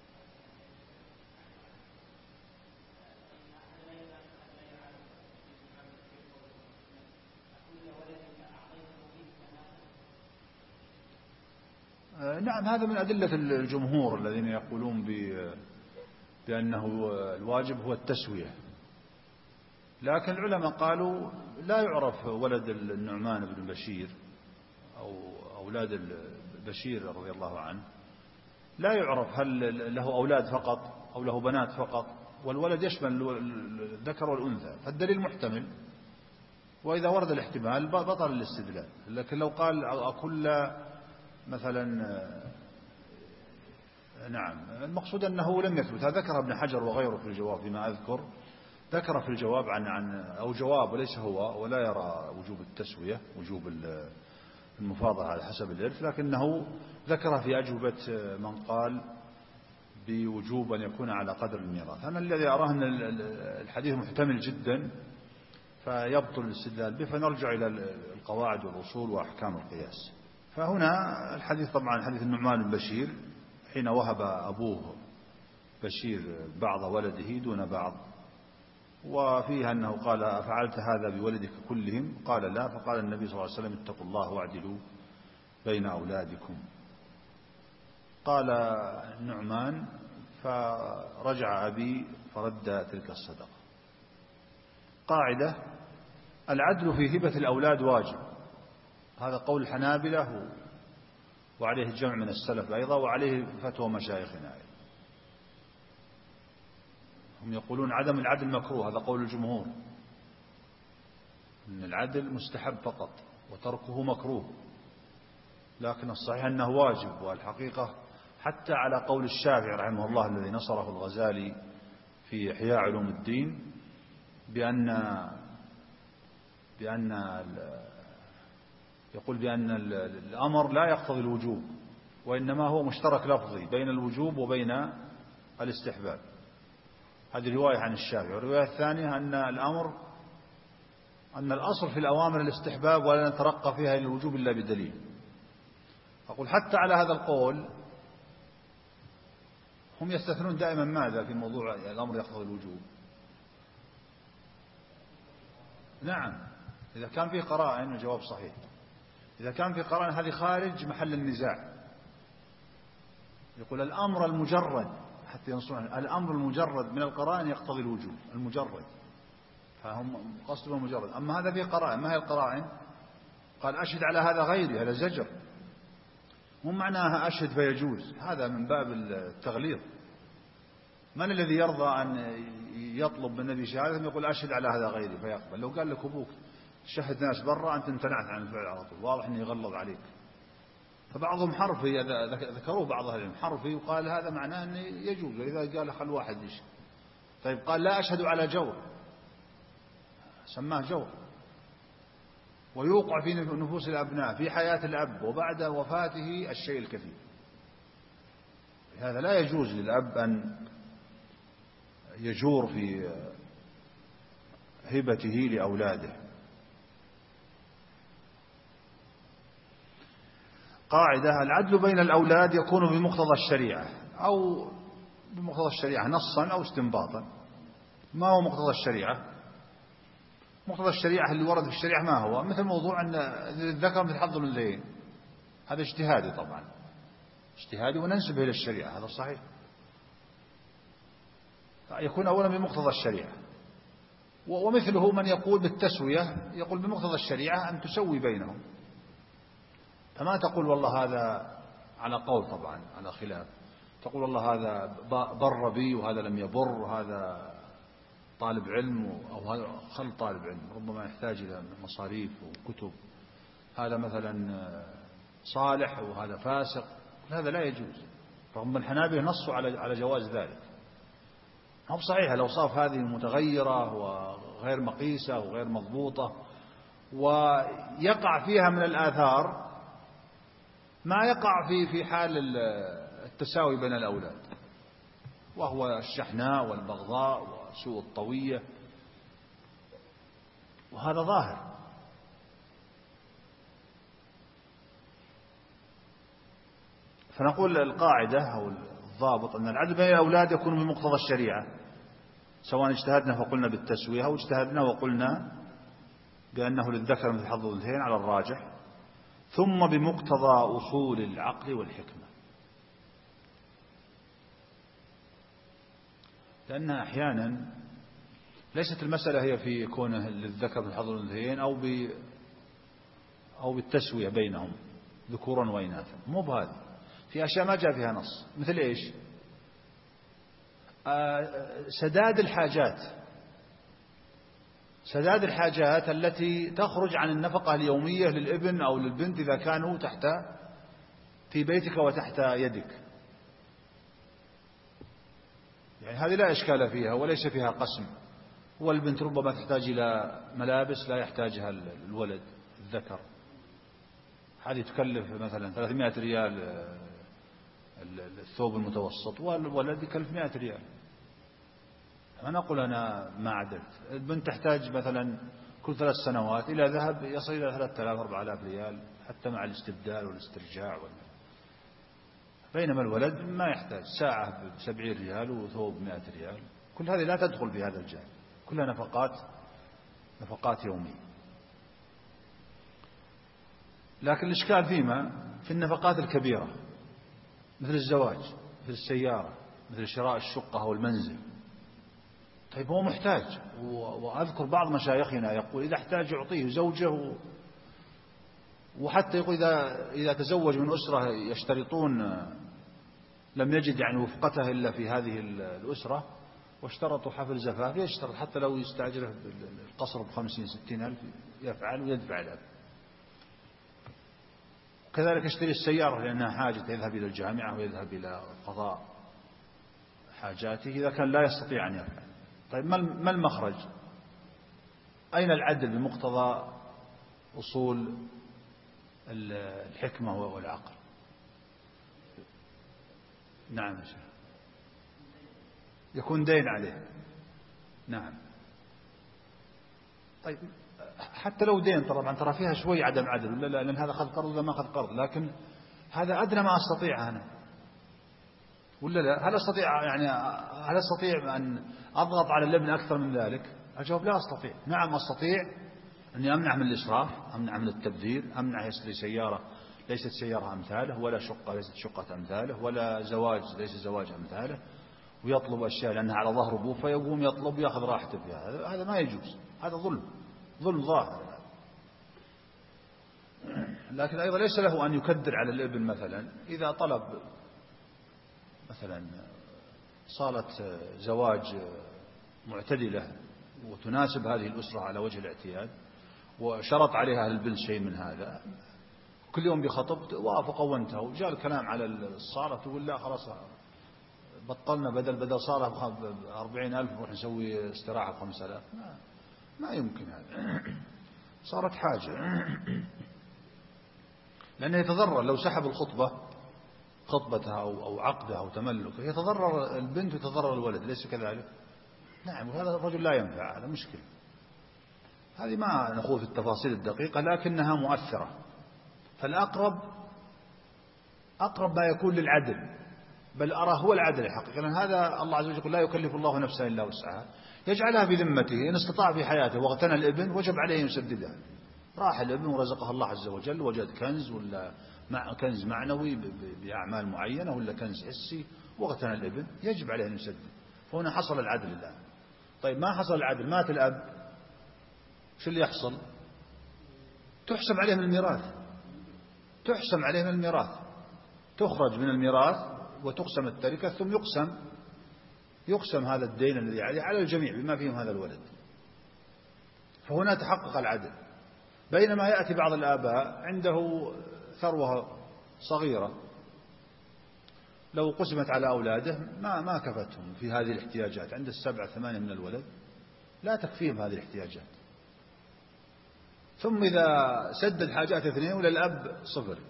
نعم، هذا من أدلة الجمهور الذين يقولون بأنه الواجب هو التسوية، لكن العلماء قالوا لا يعرف ولد النعمان بن بشير أو أولاد بشير رضي الله عنه، لا يعرف هل له أولاد فقط أو له بنات فقط، والولد يشمل الذكر والأنثى، فالدليل محتمل، وإذا ورد الاحتمال بطل الاستدلال. لكن لو قال أكل مثلا، نعم، المقصود أنه لم يثبت. هذا ذكر ابن حجر وغيره في الجواب فيما أذكر، ذكر في الجواب أو جواب وليس هو، ولا يرى وجوب التسوية، وجوب المفاضلة على حسب الإرث، لكنه ذكر في أجوبة من قال بوجوب أن يكون على قدر الميراث. أنا الذي أراه أن الحديث محتمل جدا فيبطل الاستدلال به، فنرجع إلى القواعد والأصول وأحكام القياس. فهنا الحديث طبعا حديث النعمان بن بشير حين وهب أبوه بشير بعض ولده دون بعض، وفيها أنه قال أفعلت هذا بولدك كلهم؟ قال لا، فقال النبي صلى الله عليه وسلم اتقوا الله واعدلوا بين أولادكم. قال النعمان فرجع أبي فرد تلك الصدقة. قاعدة: العدل في هبة الأولاد واجب، هذا قول الحنابلة وعليه الجمع من السلف أيضا، وعليه فتوى مشايخنا. هم يقولون عدم العدل مكروه، هذا قول الجمهور، أن العدل مستحب فقط وتركه مكروه، لكن الصحيح أنه واجب. والحقيقة حتى على قول الشافعي رحمه الله الذي نصره الغزالي في إحياء علوم الدين يقول بأن الأمر لا يقتضي الوجوب، وإنما هو مشترك لفظي بين الوجوب وبين الاستحباب. هذه رواية عن الشافعي. والرواية الثانية أن الأصل في الأوامر الاستحباب ولا نترقى فيها إلى الوجوب إلا بدليل. أقول حتى على هذا القول هم يستثنون دائما ماذا في موضوع الأمر يقتضي الوجوب؟ نعم، إذا كان فيه قرائن الجواب صحيح. إذا كان فيه قرائن هذه خارج محل النزاع. يقول الأمر المجرد، حتى ينصون الأمر المجرد من القرائن يقتضي الوجوب، المجرد، فهم قصدوا المجرد. أما هذا فيه قرائن، ما هي القرائن؟ قال أشهد على هذا غيري، هذا زجر، مو معناها أشهد فيجوز، هذا من باب التغليظ. من الذي يرضى أن يطلب من النبي شهادة يقول أشهد على هذا غيري فيقبل؟ لو قال لك أبوك شهد ناس برا أنت امتنعت عن الفعل على طول، واضح أنه يغلظ عليك. فبعضهم حرفي، ذكروه بعض أهل العلم حرفي، وقال هذا معناه أنه يجوز، وإذا قال خل واحد يشهد. طيب قال لا أشهد على جور، سماه جور، ويوقع في نفوس الأبناء في حياة الأب وبعد وفاته الشيء الكثير. هذا لا يجوز للأب أن يجور في هبته لأولاده. قاعدة: العدل بين الأولاد يكون بمقتضى الشريعة، أو بمقتضى الشريعة نصا أو استنباطا. ما هو مقتضى الشريعة؟ مقتضى الشريعة اللي ورد في الشريعة ما هو؟ مثل موضوع أن الذكر مثل حظ الأنثيين، هذا اجتهادي طبعا، اجتهادي وننسبه إلى الشريعة، هذا صحيح. يكون أولا بمقتضى الشريعة. ومثله من يقول بالتسوية، يقول بمقتضى الشريعة أن تسوي بينهم، فما تقول والله هذا على قول طبعا على خلاف، تقول والله هذا بر بي وهذا لم يبر، وهذا طالب علم أو هذا خل طالب علم ربما يحتاج إلى مصاريف وكتب، هذا مثلا صالح وهذا فاسق، هذا لا يجوز. رغم الحنابلة نصوا على جواز ذلك. هم صحيح الأوصاف هذه متغيرة وغير مقيسة وغير مضبوطة، ويقع فيها من الآثار ما يقع في حال التساوي بين الأولاد، وهو الشحناء والبغضاء وسوء الطوية، وهذا ظاهر. فنقول القاعدة أو الضابط أن العدل بين الأولاد يكون بمقتضى الشريعة، سواء اجتهدنا فقلنا بالتسوية أو اجتهدنا وقلنا بأنه للذكر مثل حظ الأنثيين على الراجح، ثم بمقتضى أصول العقل والحكمة. لأنها أحيانا ليست المسألة هي في كونه للذكر مثل حظ الأنثيين أو بالتسوية بينهم ذكورا وإناثا، مو بهذا، في أشياء ما جاء فيها نص، مثل إيش؟ سداد الحاجات التي تخرج عن النفقة اليومية للابن أو للبنت إذا كانوا في بيتك وتحت يدك، يعني هذه لا إشكال فيها وليس فيها قسم. والبنت ربما تحتاج إلى ملابس لا يحتاجها الولد الذكر، هذه تكلف مثلا 300 ريال الثوب المتوسط، والولد يكلف 100 ريال. ما نقول أنا ما عدلت، البنت تحتاج مثلا كل 3 سنوات إلى ذهب يصل إلى 3000-4000 ريال حتى مع الاستبدال والاسترجاع بينما الولد ما يحتاج ساعة ب70 ريال وثوب 100 ريال. كل هذه لا تدخل في هذا الجانب، كلها نفقات يومية. لكن الإشكال في النفقات الكبيرة مثل الزواج، مثل السيارة، مثل شراء الشقة أو المنزل. طيب هو محتاج، وأذكر بعض مشايخنا يقول إذا احتاج يعطيه زوجه، وحتى يقول إذا تزوج من أسرة يشترطون لم يجد يعني وفقته إلا في هذه الأسرة واشترطوا حفل زفاف، يشترط حتى لو يستأجره القصر ب50-60 ألف يفعل ويدفع له. كذلك يشتري السيارة لأنها حاجة، يذهب إلى الجامعة ويذهب إلى قضاء حاجاته إذا كان لا يستطيع أن يفعل. طيب ما المخرج؟ أين العدل بمقتضى أصول الحكمة والعقل؟ نعم يا شيخ، يكون دين عليه. نعم. طيب حتى لو دين طبعا ترى فيها شوي عدم عدل، ولا لا؟ لأن هذا أخذ قرض ولا ما أخذ قرض، لكن هذا أدنى ما أستطيع أنا، ولا لا؟ هل أستطيع أن أضغط على الابن أكثر من ذلك؟ الجواب لا أستطيع. نعم أستطيع أني أمنع من الإسراف، أمنع من التبذير، أمنع يشتري سيارة ليست سيارة أمثاله، ولا شقة ليست شقة أمثاله، ولا زواج ليس زواج أمثاله، ويطلب أشياء لأنها على ظهر أبوه فيقوم يطلب ويأخذ راحته فيها. هذا ما يجوز، هذا ظلم ظاهر. لكن أيضا ليس له أن يكدر على الابن. مثلا إذا طلب مثلا صالة زواج معتدلة وتناسب هذه الأسرة على وجه الاعتياد، وشرط عليها أهل البنت شيء من هذا، كل يوم بخطب وافقوا وانتهوا، جاء الكلام على الصالة تقول لا خلاص بطلنا، بدل صالة 40,000 نروح نسوي استراحة 5,000. ما يمكن هذا، صارت حاجة. لأنه يتضرر لو سحب خطبتها أو عقدها أو تملكها، يتضرر البنت ويتضرر الولد، ليس كذلك؟ نعم. وهذا الرجل لا ينفع، هذا مشكلة. هذه ما نخوض في التفاصيل الدقيقة لكنها مؤثرة. فالأقرب ما يكون للعدل، بل أرى هو العدل الحقيقي، لأن هذا الله عز وجل يقول لا يكلف الله نفسا إلا وسعها، يجعلها بذمته. إن استطاع في حياته واغتنى الابن وجب عليه يسددها. راح الابن ورزقه الله عز وجل، وجد كنز ولا كنز معنوي بأعمال معينة ولا كنز حسي، واغتنى الابن، يجب عليه أن يسدد. فهنا حصل العدل الآن. طيب ما حصل العدل، مات الأب، شو اللي يحصل؟ تحسب عليه من الميراث، تخرج من الميراث وتقسم التركة، ثم يقسم هذا الدين الذي عليه على الجميع بما فيهم هذا الولد. فهنا تحقق العدل. بينما يأتي بعض الآباء عنده ثروة صغيرة لو قسمت على أولاده ما كفتهم في هذه الاحتياجات، عنده 7-8 من الولد لا تكفيهم هذه الاحتياجات. ثم إذا سدد حاجات 2 وللأب 0،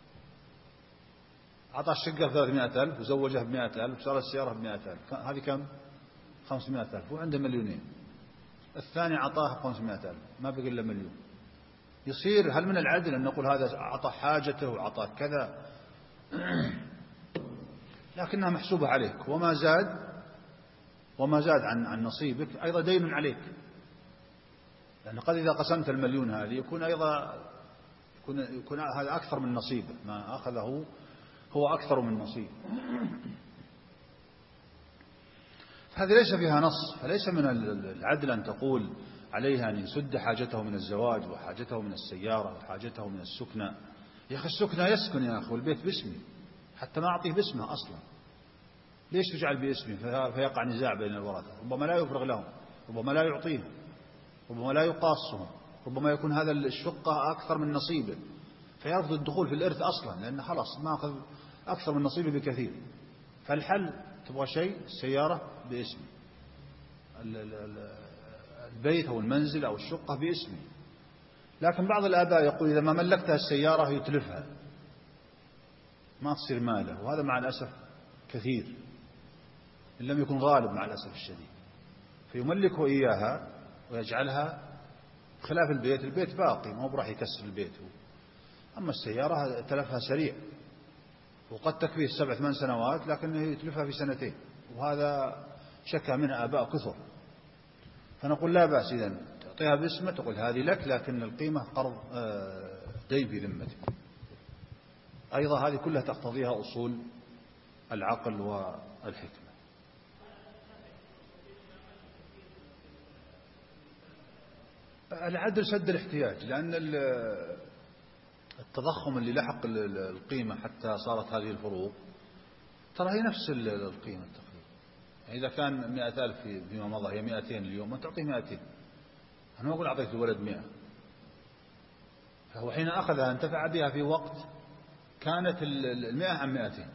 أعطى الشقة 300,000 وزوجها ب100,000 وشرى السيارة ب100,000، هذه كم؟ 500,000، وعنده 2,000,000. الثاني أعطاه 500,000، ما بقي إلا 1,000,000. يصير هل من العدل أن نقول هذا أعطى حاجته وأعطى كذا؟ لكنها محسوبة عليك، وما زاد عن نصيبك أيضا دين عليك، لأن قد إذا قسمت 1,000,000 هذه يكون هذا أكثر من نصيبه، ما أخذه هو أكثر من نصيب. هذه ليس فيها نص، فليس من العدل أن تقول عليها أن يسد حاجته من الزواج وحاجته من السيارة وحاجته من السكنى. يا أخي السكنى يسكن يا أخي، والبيت باسمي، حتى ما أعطيه باسمه أصلا. ليش تجعل باسمي؟ فيقع نزاع بين الورثة، ربما لا يفرغ لهم، ربما لا يعطيهم، ربما لا يقاصهم، ربما يكون هذا الشقة أكثر من نصيبه فيرفض الدخول في الإرث أصلا، لأنه خلاص ما أخذ أكثر من نصيبه بكثير. فالحل تبغى شيء، السيارة باسمي، البيت أو المنزل أو الشقة باسمي. لكن بعض الآباء يقول إذا ما ملكتها السيارة يتلفها، ما تصير ماله، وهذا مع الأسف كثير إن لم يكن غالب مع الأسف الشديد، فيملكه إياها ويجعلها خلاف البيت. البيت باقي، ما هو براح يكسر البيت، أما السيارة تلفها سريع، وقد تكفيه 7-8 سنوات لكنه يتلفها في 2 سنين، وهذا شكى منها آباء كثر. فنقول لا بأس إذن تعطيها باسمه، تقول هذه لك، لكن القيمة قرض دين في ذمتك. أيضا هذه كلها تقتضيها أصول العقل والحكمة. العدل سد الاحتياج، لأن التضخم اللي لحق القيمة حتى صارت هذه الفروق ترى هي نفس القيمة تقريبا. يعني إذا كان 100,000 فيما مضى هي 200 اليوم، ما تعطيه 200. أنا ما أقول أعطيت الولد 100، فهو حين أخذها انتفع بها في وقت كانت 100 عن 200،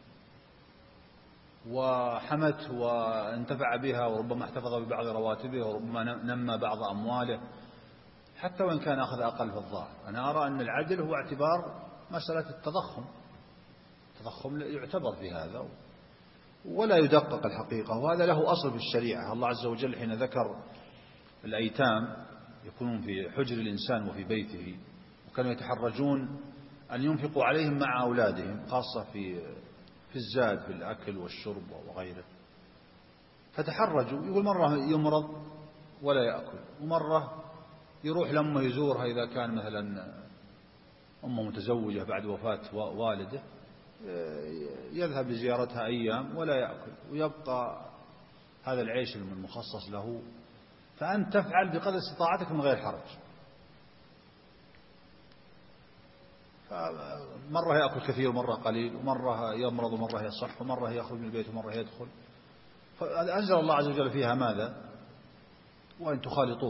وحمت وانتفع بها، وربما احتفظ ببعض رواتبه، وربما نمى بعض أمواله، حتى وإن كان أخذ أقل في الظاهر. أنا أرى أن العدل هو اعتبار مسألة التضخم يعتبر في هذا ولا يدقق الحقيقة، وهذا له أصل في الشريعة. الله عز وجل حين ذكر الأيتام يكونون في حجر الإنسان وفي بيته، وكانوا يتحرجون أن ينفقوا عليهم مع أولادهم، خاصة في الزاد، في الأكل والشرب وغيره، فتحرجوا. يقول مرة يمرض ولا يأكل، ومرة يروح لأمه يزورها إذا كان مثلا أمه متزوجة بعد وفاة والده، يذهب لزيارتها أيام ولا يأكل، ويبقى هذا العيش المخصص له. فأنت تفعل بقدر استطاعتك من غير حرج. مرة يأكل كثير ومرة قليل، ومرة يمرض ومرة يصح، ومرة يخرج من البيت ومرة يدخل. فأنزل الله عز وجل فيها ماذا؟ وإن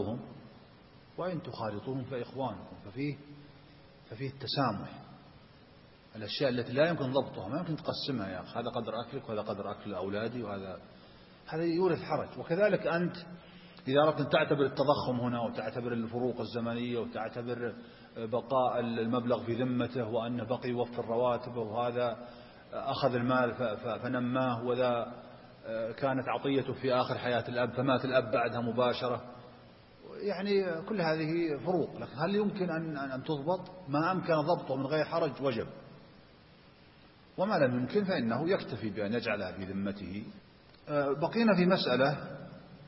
تخالطوهم فإخوانكم. ففيه التسامح. الأشياء التي لا يمكن ضبطها ما يمكن تقسمها، يا أخي هذا قدر أكلك وهذا قدر أكل أولادي، هذا يورث حرج. وكذلك أنت إذا أردت أن تعتبر التضخم هنا، وتعتبر الفروق الزمنية، وتعتبر بقاء المبلغ في ذمته، وأنه بقي يوفر رواتبه، وهذا أخذ المال فنماه، وذا كانت عطيته في آخر حياة الأب فمات الأب بعدها مباشرة، يعني كل هذه فروق. لكن هل يمكن أن تضبط؟ ما أمكن ضبطه من غير حرج وجب، وما لم يمكن فإنه يكتفي بأن يجعلها في ذمته. بقينا في مسألة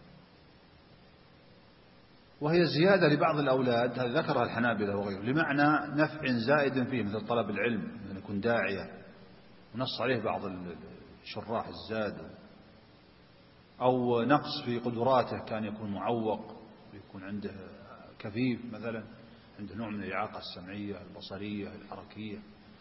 وهي الزيادة لبعض الأولاد، هذا ذكرها الحنابلة وغيره، لمعنى نفع زائد فيه مثل طلب العلم، مثل يكون داعية، ونص عليه بعض شراح الزاد، أو نقص في قدراته، كان يكون معوق، يكون عنده كفيف مثلا، عنده نوع من الإعاقة السمعية البصرية الحركية،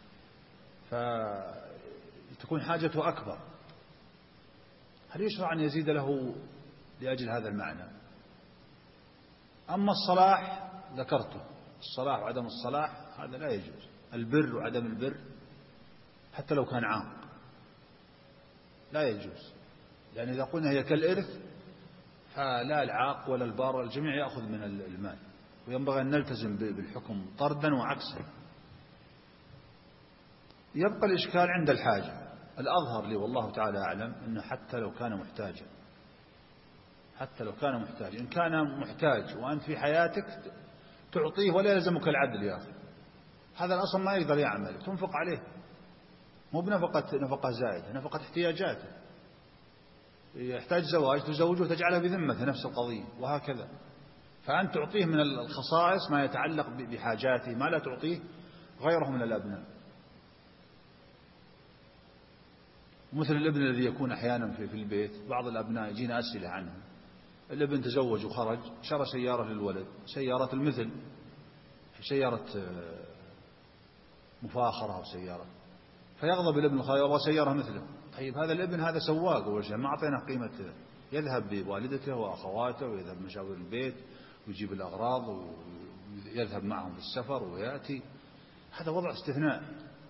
فتكون حاجته أكبر. هل يشرع أن يزيد له لأجل هذا المعنى؟ أما الصلاح ذكرته، الصلاح وعدم الصلاح هذا لا يجوز. البر وعدم البر حتى لو كان عاق لا يجوز، لأن إذا قلنا هي كالإرث فلا العاق ولا البار، الجميع يأخذ من المال، وينبغي أن نلتزم بالحكم طردا وعكسا. يبقى الإشكال عند الحاجة. الأظهر لي والله تعالى أعلم أنه حتى لو كان محتاجا، إن كان محتاج وأنت في حياتك تعطيه ولا يلزمك العدل يا أخي، هذا الأصل ما يقدر يعمل، تنفق عليه، مو بنفقة زائدة، نفقة احتياجاته. يحتاج زواج تزوجه وتجعله بذمته، نفس القضية، وهكذا. فأنت تعطيه من الخصائص ما يتعلق بحاجاته، ما لا تعطيه غيره من الأبناء. مثل الابن الذي يكون أحيانا في البيت، بعض الأبناء يجينا أسئلة عنه، الابن تزوج وخرج، شرى سيارة للولد، سيارة المثل، سيارة مفاخرة أو سيارة، فيغضب الابن الخير يبغى سيارة مثله. طيب هذا الابن هذا سواق أول شيء، ما أعطينا قيمة، يذهب بوالدته وأخواته ويذهب مشاوير البيت ويجيب الأغراض ويذهب معهم في السفر ويأتي، هذا وضع استثناء.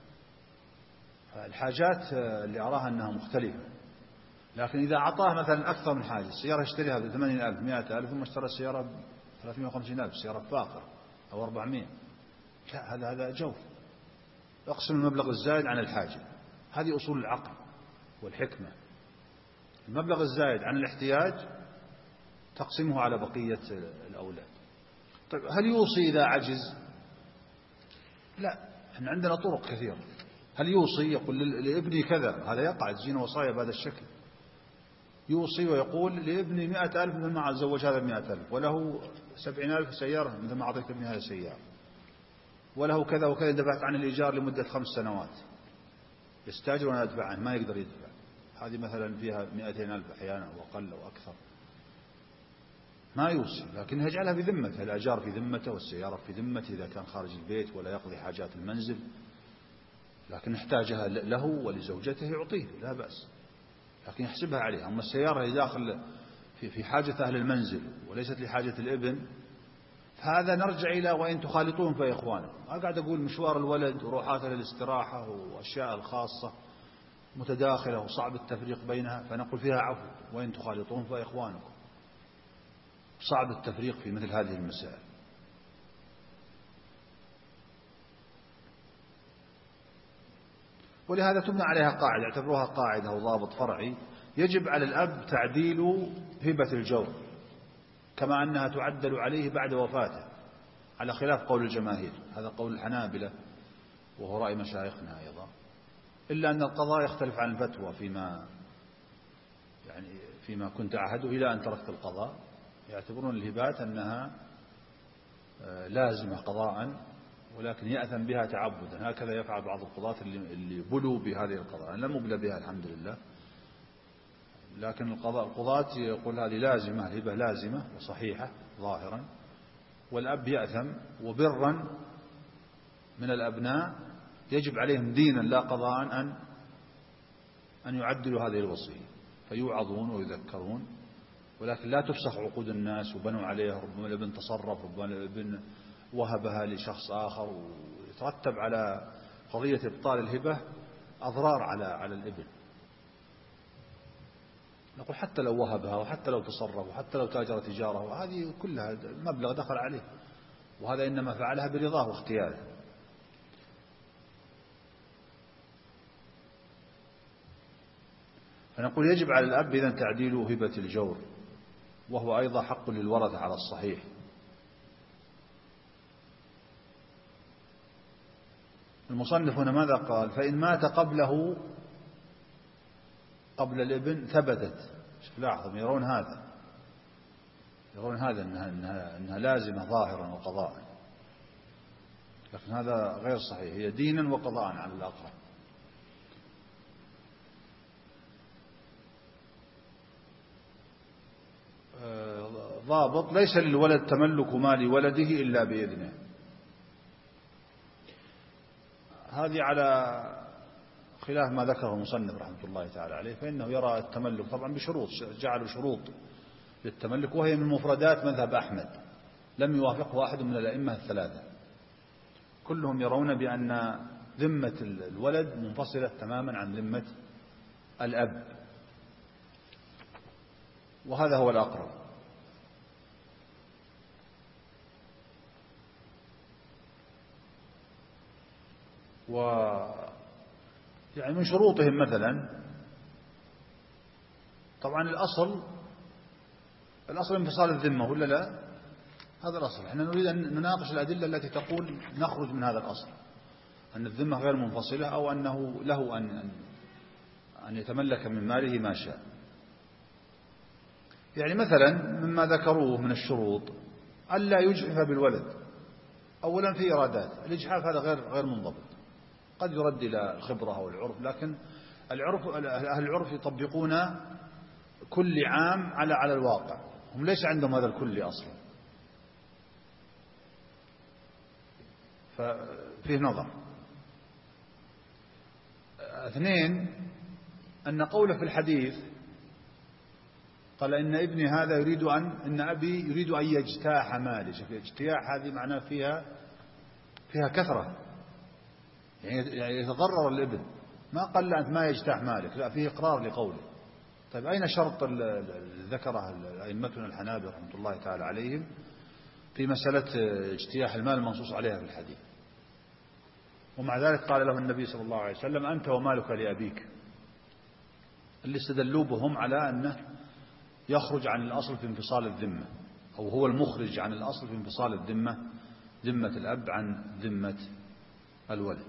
الحاجات اللي أراها أنها مختلفة، لكن إذا أعطاه مثلا أكثر من حاجة، السيارة يشتريها ب80,000 100,000 ثم اشترى السيارة ب350,000 سيارة فاخرة أو 400، لا، هذا جوف. اقسم المبلغ الزائد عن الحاجة، هذه أصول العقل والحكمة. المبلغ الزائد عن الاحتياج تقسمه على بقية الأولاد. طيب هل يوصي إذا عجز؟ لا، احنا عندنا طرق كثيرة. هل يوصي يقول لابني كذا؟ هذا يقع، تجينا وصايا بهذا الشكل. يوصي ويقول لابني 100,000 مثل ما أتزوج هذا 100,000، وله 70,000 سيارة مثل ما أعطيت ابني هذا سيارة، وله كذا وكذا، دفعت عن الإيجار لمدة 5 سنوات، يستاجر وأنا أدفع عنه، ما يقدر يدفع، هذه مثلا فيها 200,000 أحيانا أو أقل أو أكثر. ما يوصي، لكن يجعلها في ذمته، الأجار في ذمته والسيارة في ذمته إذا كان خارج البيت ولا يقضي حاجات المنزل، لكن احتاجها له ولزوجته يعطيه لا بأس، لكن يحسبها عليه. أما السيارة اللي داخل في حاجة أهل المنزل وليست لحاجة الابن، فهذا نرجع إلى وإن تخالطون فإخوانكم. أقعد أقول مشوار الولد وروحاته للاستراحة وأشياء الخاصة متداخلة وصعب التفريق بينها، فنقول فيها عفو، وإن تخالطون فإخوانكم. صعب التفريق في مثل هذه المسائل. ولهذا تبنى عليها قاعدة، اعتبروها قاعدة وضابط فرعي، يجب على الأب تعديل هبة الجور كما أنها تعدل عليه بعد وفاته، على خلاف قول الجماهير، هذا قول الحنابلة وهو رأي مشايخنا أيضا، إلا أن القضاء يختلف عن الفتوى فيما كنت أعهده إلى أن تركت القضاء. يعتبرون الهبات أنها لازمة قضاء، ولكن يأثم بها تعبدا، هكذا يفعل بعض القضاة اللي بلوا بهذه القضاء. أنا لم أبلى بها الحمد لله، لكن القضاة يقول هذه لازمة، الهبة لازمة وصحيحة ظاهرا، والأب يأثم، وبرا من الأبناء يجب عليهم دينا لا قضاء أن يعدلوا هذه الوصية، فيوعظون ويذكرون، ولكن لا تفسخ عقود الناس وبنوا عليها. ربما الابن تصرف، ربما الابن وهبها لشخص آخر، ويترتب على قضية إبطال الهبة أضرار على الابن. نقول حتى لو وهبها وحتى لو تصرف وحتى لو تاجر تجارة، وهذه كلها مبلغ دخل عليه، وهذا إنما فعلها برضاه واختياره. فنقول يجب على الأب إذن تعديل هبة الجور، وهو أيضا حق للورثة على الصحيح. المصنف هنا ماذا قال؟ فإن مات قبل الابن ثبتت. شوف لاحظوا، يرون هذا أنها لازمة ظاهرا وقضاء، لكن هذا غير صحيح، هي دينا وقضاء على الأقرب. ضابط: ليس للولد تملك مال ولده إلا بإذنه. هذه على خلاف ما ذكره المصنف رحمة الله تعالى عليه، فإنه يرى التملك طبعا بشروط، جعلوا شروط للتملك، وهي من مفردات مذهب أحمد، لم يوافقه أحد من الأئمة الثلاثة، كلهم يرون بأن ذمة الولد منفصلة تماما عن ذمة الأب، وهذا هو الأقرب. يعني من شروطهم مثلا، طبعا الأصل انفصال الذمة ولا لا؟ هذا الأصل. احنا نريد أن نناقش الأدلة التي تقول نخرج من هذا الأصل، أن الذمة غير منفصلة، أو أنه له أن يتملك من ماله ما شاء. يعني مثلا مما ذكروه من الشروط ألا يجحف بالولد. أولا في إرادات، الإجحاف هذا غير منضبط، قد يرد إلى الخبرة أو العرف، لكن أهل العرف يطبقون كل عام على الواقع، هم ليس عندهم هذا الكل أصلا، ففيه نظر. اثنين، أن قوله في الحديث قال إن ابني هذا إن أبي يريد أن يجتاح مالي. شوف اجتياح هذه معناه فيها كثرة، يعني يتضرر الابن. ما قال لا أنت ما يجتاح مالك، لا، فيه إقرار لقوله. طيب أين شرط ذكره أئمتنا الحنابلة رحمة الله تعالى عليهم في مسألة اجتياح المال المنصوص عليها في الحديث؟ ومع ذلك قال له النبي صلى الله عليه وسلم أنت ومالك لأبيك، اللي استدلوا بهم على أنه يخرج عن الأصل في انفصال الذمة، أو هو المخرج عن الأصل في انفصال الذمة، ذمة الأب عن ذمة الولد.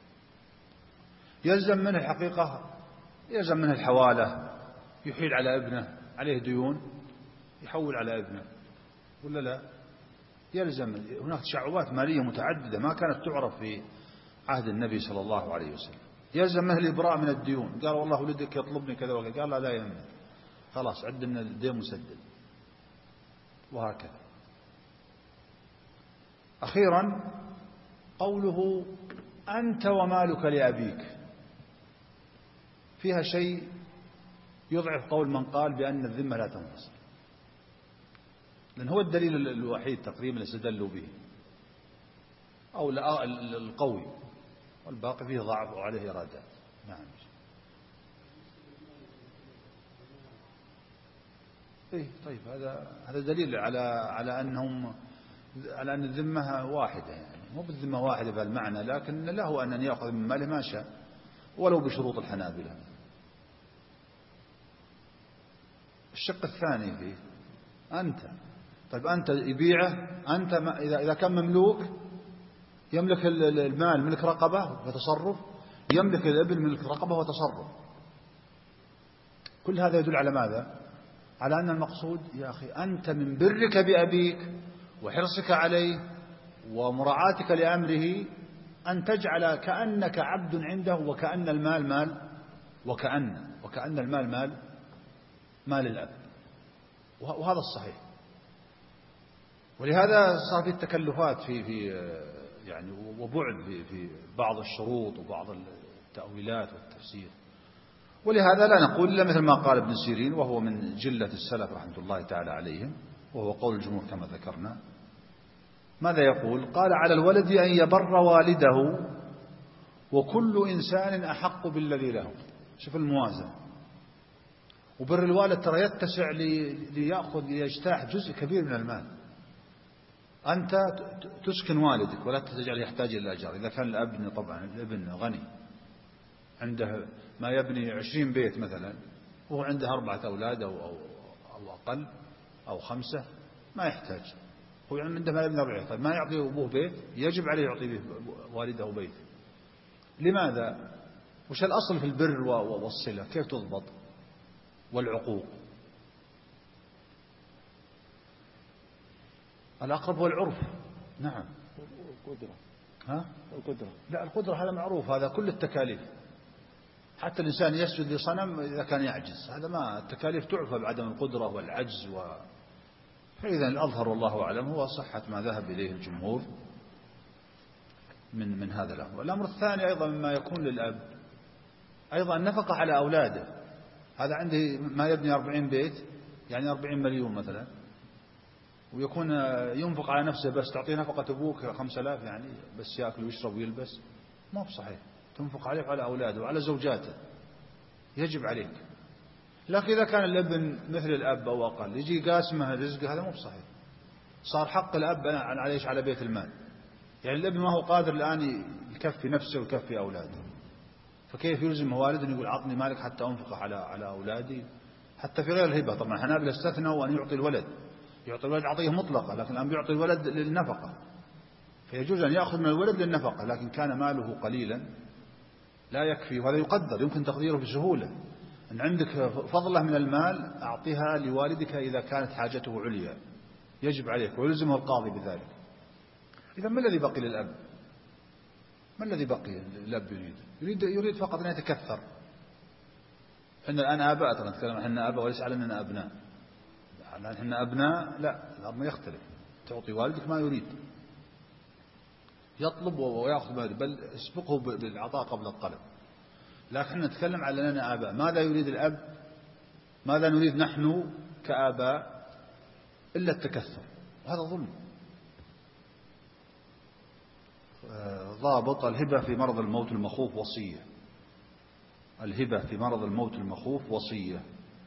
يلزم منه الحقيقة، يلزم منه الحوالة، يحيل على ابنه، عليه ديون يحول على ابنه ولا لا؟ يلزم. هناك تشعبات مالية متعددة ما كانت تعرف في عهد النبي صلى الله عليه وسلم. يلزم منه الإبراء من الديون، قال والله ولدك يطلبني كذا وكذا، قال لا يهمني، خلاص عندنا الدين مسدد، وهكذا. أخيرا قوله أنت ومالك لأبيك، فيها شيء يضعف قول من قال بأن الذمة لا تنفصل، لأن هو الدليل الوحيد تقريبا اللي استدلوا به، أو القوي، والباقي فيه ضعف وعليه إرادات. نعم. طيب هذا دليل على أن الذمة واحدة، يعني مو بالذمة واحدة بهالمعنى، لكن له أن يأخذ من ماله ما شاء ولو بشروط الحنابلة. الشق الثاني فيه أنت، طيب أنت يبيعه، أنت إذا كان مملوك يملك المال ملك رقبة وتصرف، يملك الابن ملك رقبة وتصرف. كل هذا يدل على ماذا؟ على أن المقصود يا أخي أنت من برك بأبيك وحرصك عليه ومراعاتك لأمره أن تجعل كأنك عبد عنده، وكأن المال وكأن المال مال الأب، وهذا الصحيح. ولهذا صار في التكلفات في يعني وبعد في بعض الشروط وبعض التأويلات والتفسير. ولهذا لا نقول إلا مثل ما قال ابن سيرين، وهو من جلة السلف رحمة الله تعالى عليهم، وهو قول الجمهور كما ذكرنا. ماذا يقول؟ قال على الولد أن يبر والده وكل إنسان أحق بالذي له. شوف الموازنة. وبر الوالد ترى يتسع ليجتاح جزء كبير من المال. أنت تسكن والدك ولا تجعل يحتاج إلى الأجار. إذا كان الابن، طبعا الابن غني عنده ما يبني 20 بيت مثلا، وهو عنده 4 أولاد أو أقل أو 5، ما يحتاج. هو عنده ما يبني 40، طيب ما يعطي أبوه بيت، يجب عليه يعطي والده بيت. لماذا؟ وش الأصل في البر والصلة؟ كيف تضبط؟ والعقوق؟ الأقرب هو العرف. نعم. القدرة. ها؟ القدرة. لا، القدرة هذا معروف، هذا كل التكاليف. حتى الإنسان يسجد لصنم إذا كان يعجز، هذا ما التكاليف تعفى بعدم القدرة والعجز فإذا الأظهر والله أعلم هو صحة ما ذهب إليه الجمهور من هذا الأمر. الأمر الثاني أيضا مما يكون للأب أيضا النفقة على أولاده. هذا عندي ما يبني 40 بيت، يعني 40 مليون مثلا، ويكون ينفق على نفسه بس، تعطيه نفقة أبوك 5000 يعني بس يأكل ويشرب ويلبس، ما هو صحيح. تنفق عليه وعلى أولاده وعلى زوجاته، يجب عليك. لكن إذا كان الابن مثل الأب أو أقل، يجي قاسمه رزقه، هذا مو بصحيح. صار حق الأب على بيت المال. يعني الابن ما هو قادر الآن يكفي نفسه ويكفي أولاده، فكيف يلزم والد أن يقول عطني مالك حتى أنفقه على أولادي؟ حتى في غير الهبة طبعا الحنابلة استثنوا أن يعطي الولد عطية مطلقة، لكن الآن يعطي الولد للنفقة، فيجوز أن يأخذ من الولد للنفقة، لكن كان ماله قليلا لا يكفي، وهذا يقدر يمكن تقديره بسهولة، أن عندك فضلة من المال أعطيها لوالدك إذا كانت حاجته عليا، يجب عليك ويلزمه القاضي بذلك. إذا ما الذي بقي للأب؟ ما الذي بقي الأب يريد فقط أن يتكثر. إحنا الآن آباء، ترى نتكلم عن آباء وليس على أننا أبناء، إحنا أبناء لا، الأمر يختلف، تعطي والدك ما يريد، يطلب ويأخذ ماله، بل اسبقه بالعطاء قبل الطلب. لكن نتكلم على أننا آباء، ماذا يريد الأب؟ ماذا نريد نحن كآباء؟ إلا التكثر، وهذا ظلم. ضابط الهبة في مرض الموت المخوف وصية، الهبة في مرض الموت المخوف وصية،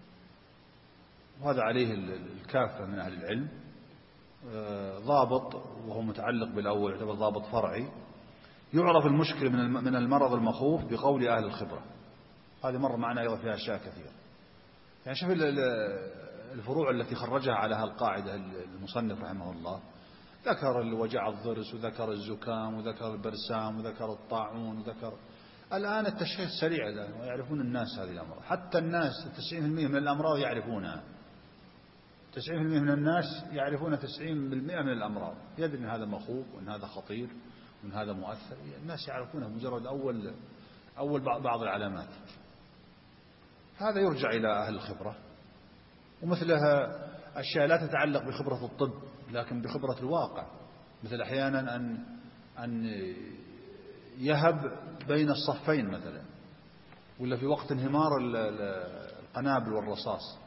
وهذا عليه الكافة من أهل العلم. ضابط وهو متعلق بالأول يعتبر ضابط فرعي، يعرف المشكل من المرض المخوف بقول أهل الخبرة. هذه مرة معنا أيضا فيها أشياء كثيرة. يعني شوف الفروع التي خرجها على هالقاعدة المصنف رحمه الله، ذكر وجع الضرس، وذكر الزكام، وذكر البرسام، وذكر الطاعون، وذكر الآن التشخيص سريع الآن، ويعرفون الناس هذه الأمراض، حتى الناس 90% من الأمراض يعرفونها، 90% من الناس يعرفون 90% من الأمراض، يدري أن هذا مخوف وأن هذا خطير وأن هذا مؤثر، الناس يعرفونه مجرد أول بعض العلامات. هذا يرجع إلى أهل الخبرة، ومثلها أشياء لا تتعلق بخبرة الطب لكن بخبرة الواقع، مثل أحيانا أن يهب بين الصفين مثلا، ولا في وقت انهمار القنابل والرصاص،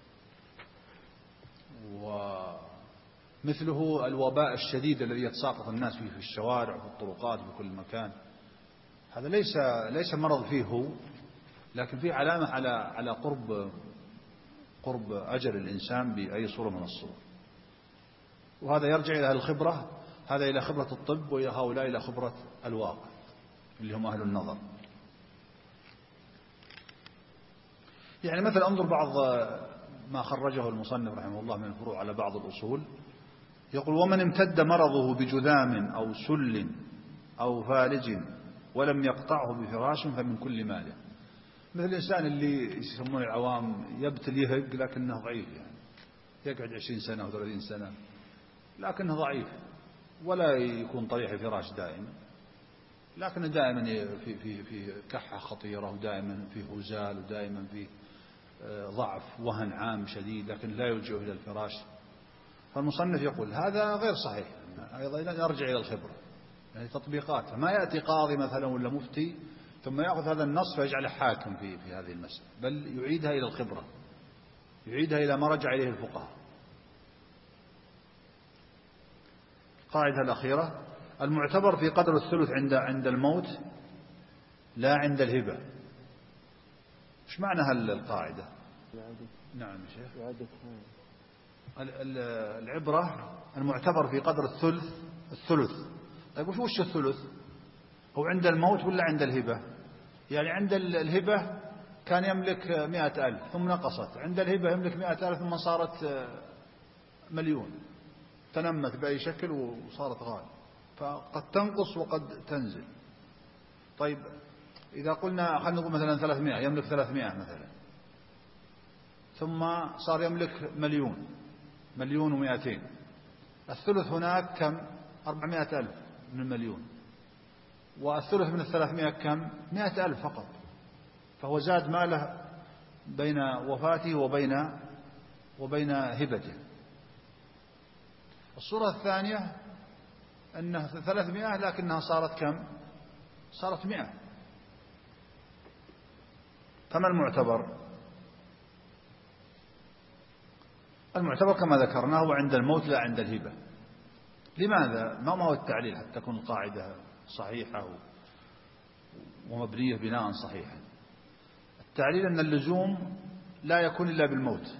ومثله الوباء الشديد الذي يتساقط الناس فيه في الشوارع وفي الطرقات وفي كل مكان. هذا ليس مرض فيه هو، لكن فيه علامة على قرب أجل الإنسان بأي صورة من الصور، وهذا يرجع إلى الخبرة، هذا إلى خبرة الطب، وهؤلاء إلى خبرة الواقع اللي هم أهل النظر. يعني مثلا انظر بعض ما خرجه المصنف رحمه الله من الفروع على بعض الأصول، يقول: ومن امتد مرضه بجذام أو سل أو فالج ولم يقطعه بفراش فمن كل ماله. مثل الإنسان اللي يسمون العوام يبتل يهق لكنه ضعيف، يعني يقعد 20 سنة و30 سنة لكنه ضعيف، ولا يكون طريح الفراش دائما، لكن دائما في كحة خطيرة، ودائما في هزال، ودائما في ضعف وهن عام شديد، لكن لا يلجأ إلى الفراش. فالمصنف يقول هذا غير صحيح، أيضا يرجع إلى الخبرة، يعني تطبيقات. فما يأتي قاضي مثلا ولا مفتي ثم يأخذ هذا النص فيجعله حاكم في هذه المسألة، بل يعيدها إلى الخبرة، يعيدها إلى ما رجع إليه الفقهاء. القاعدة الأخيرة: المعتبر في قدر الثلث عند الموت لا عند الهبة. ايش معنى هالقاعدة؟ نعم يا شيخ. العبرة المعتبر في قدر الثلث. طيب وش الثلث؟ هو عند الموت ولا عند الهبة؟ يعني عند الهبة كان يملك 100,000 ثم نقصت، عند الهبة يملك 100,000 ثم صارت مليون، تنمت بأي شكل وصارت غالية، فقد تنقص وقد تنزل. طيب إذا قلنا خلينا نقول مثلا 300، يملك 300 مثلا، ثم صار يملك مليون و200، الثلث هناك كم؟ 400,000 من المليون، والثلث من 300 كم؟ 100,000 فقط، فهو زاد ماله بين وفاته وبين هبته. الصورة الثانية أنه 300 لكنها صارت كم؟ صارت 100. فما المعتبر؟ المعتبر كما ذكرنا هو عند الموت لا عند الهبة. لماذا؟ ما هو التعليل حتى تكون القاعدة صحيحة ومبنية بناء صحيحا؟ التعليل أن اللزوم لا يكون إلا بالموت.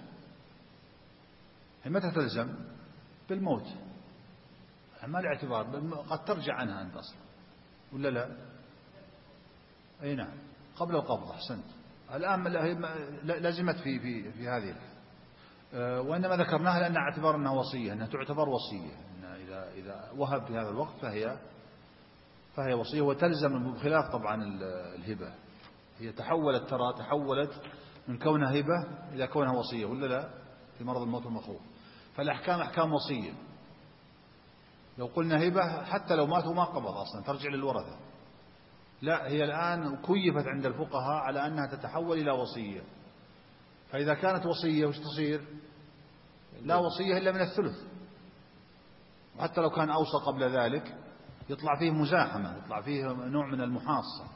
متى تلزم؟ بالموت، ما الاعتبار، قد ترجع عنها أنت أصلا، ولا لا؟ أي نعم، قبل القبض. أحسنت. الآن لزمت في هذه، وإنما ذكرناها لأن اعتبر أنها وصية، أنها تعتبر وصية، أن إذا وهب في هذا الوقت فهي وصية وتلزم، بخلاف طبعا الهبة. هي تحولت من كونها هبة إلى كونها وصية، ولا لا؟ في مرض الموت المخوف، فالأحكام أحكام وصية. لو قلنا هبة حتى لو ماتوا ما قبض أصلا، ترجع للورثة. لا، هي الآن كيفت عند الفقهاء على أنها تتحول إلى وصية. فإذا كانت وصية وش تصير؟ لا وصية إلا من الثلث. وحتى لو كان أوصى قبل ذلك يطلع فيه مزاحمة، يطلع فيه نوع من المحاصة،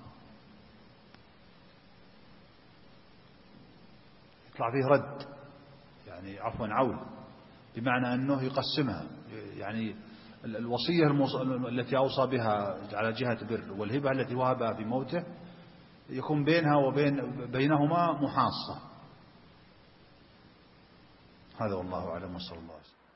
يطلع فيه رد، يعني عفوا عول، بمعنى أنه يقسمها. يعني الوصية التي أوصى بها على جهة بر، والهبة التي وهبها في موته، يكون بينها وبينهما محاصة. هذا والله أعلم، وصلى الله عليه وسلم.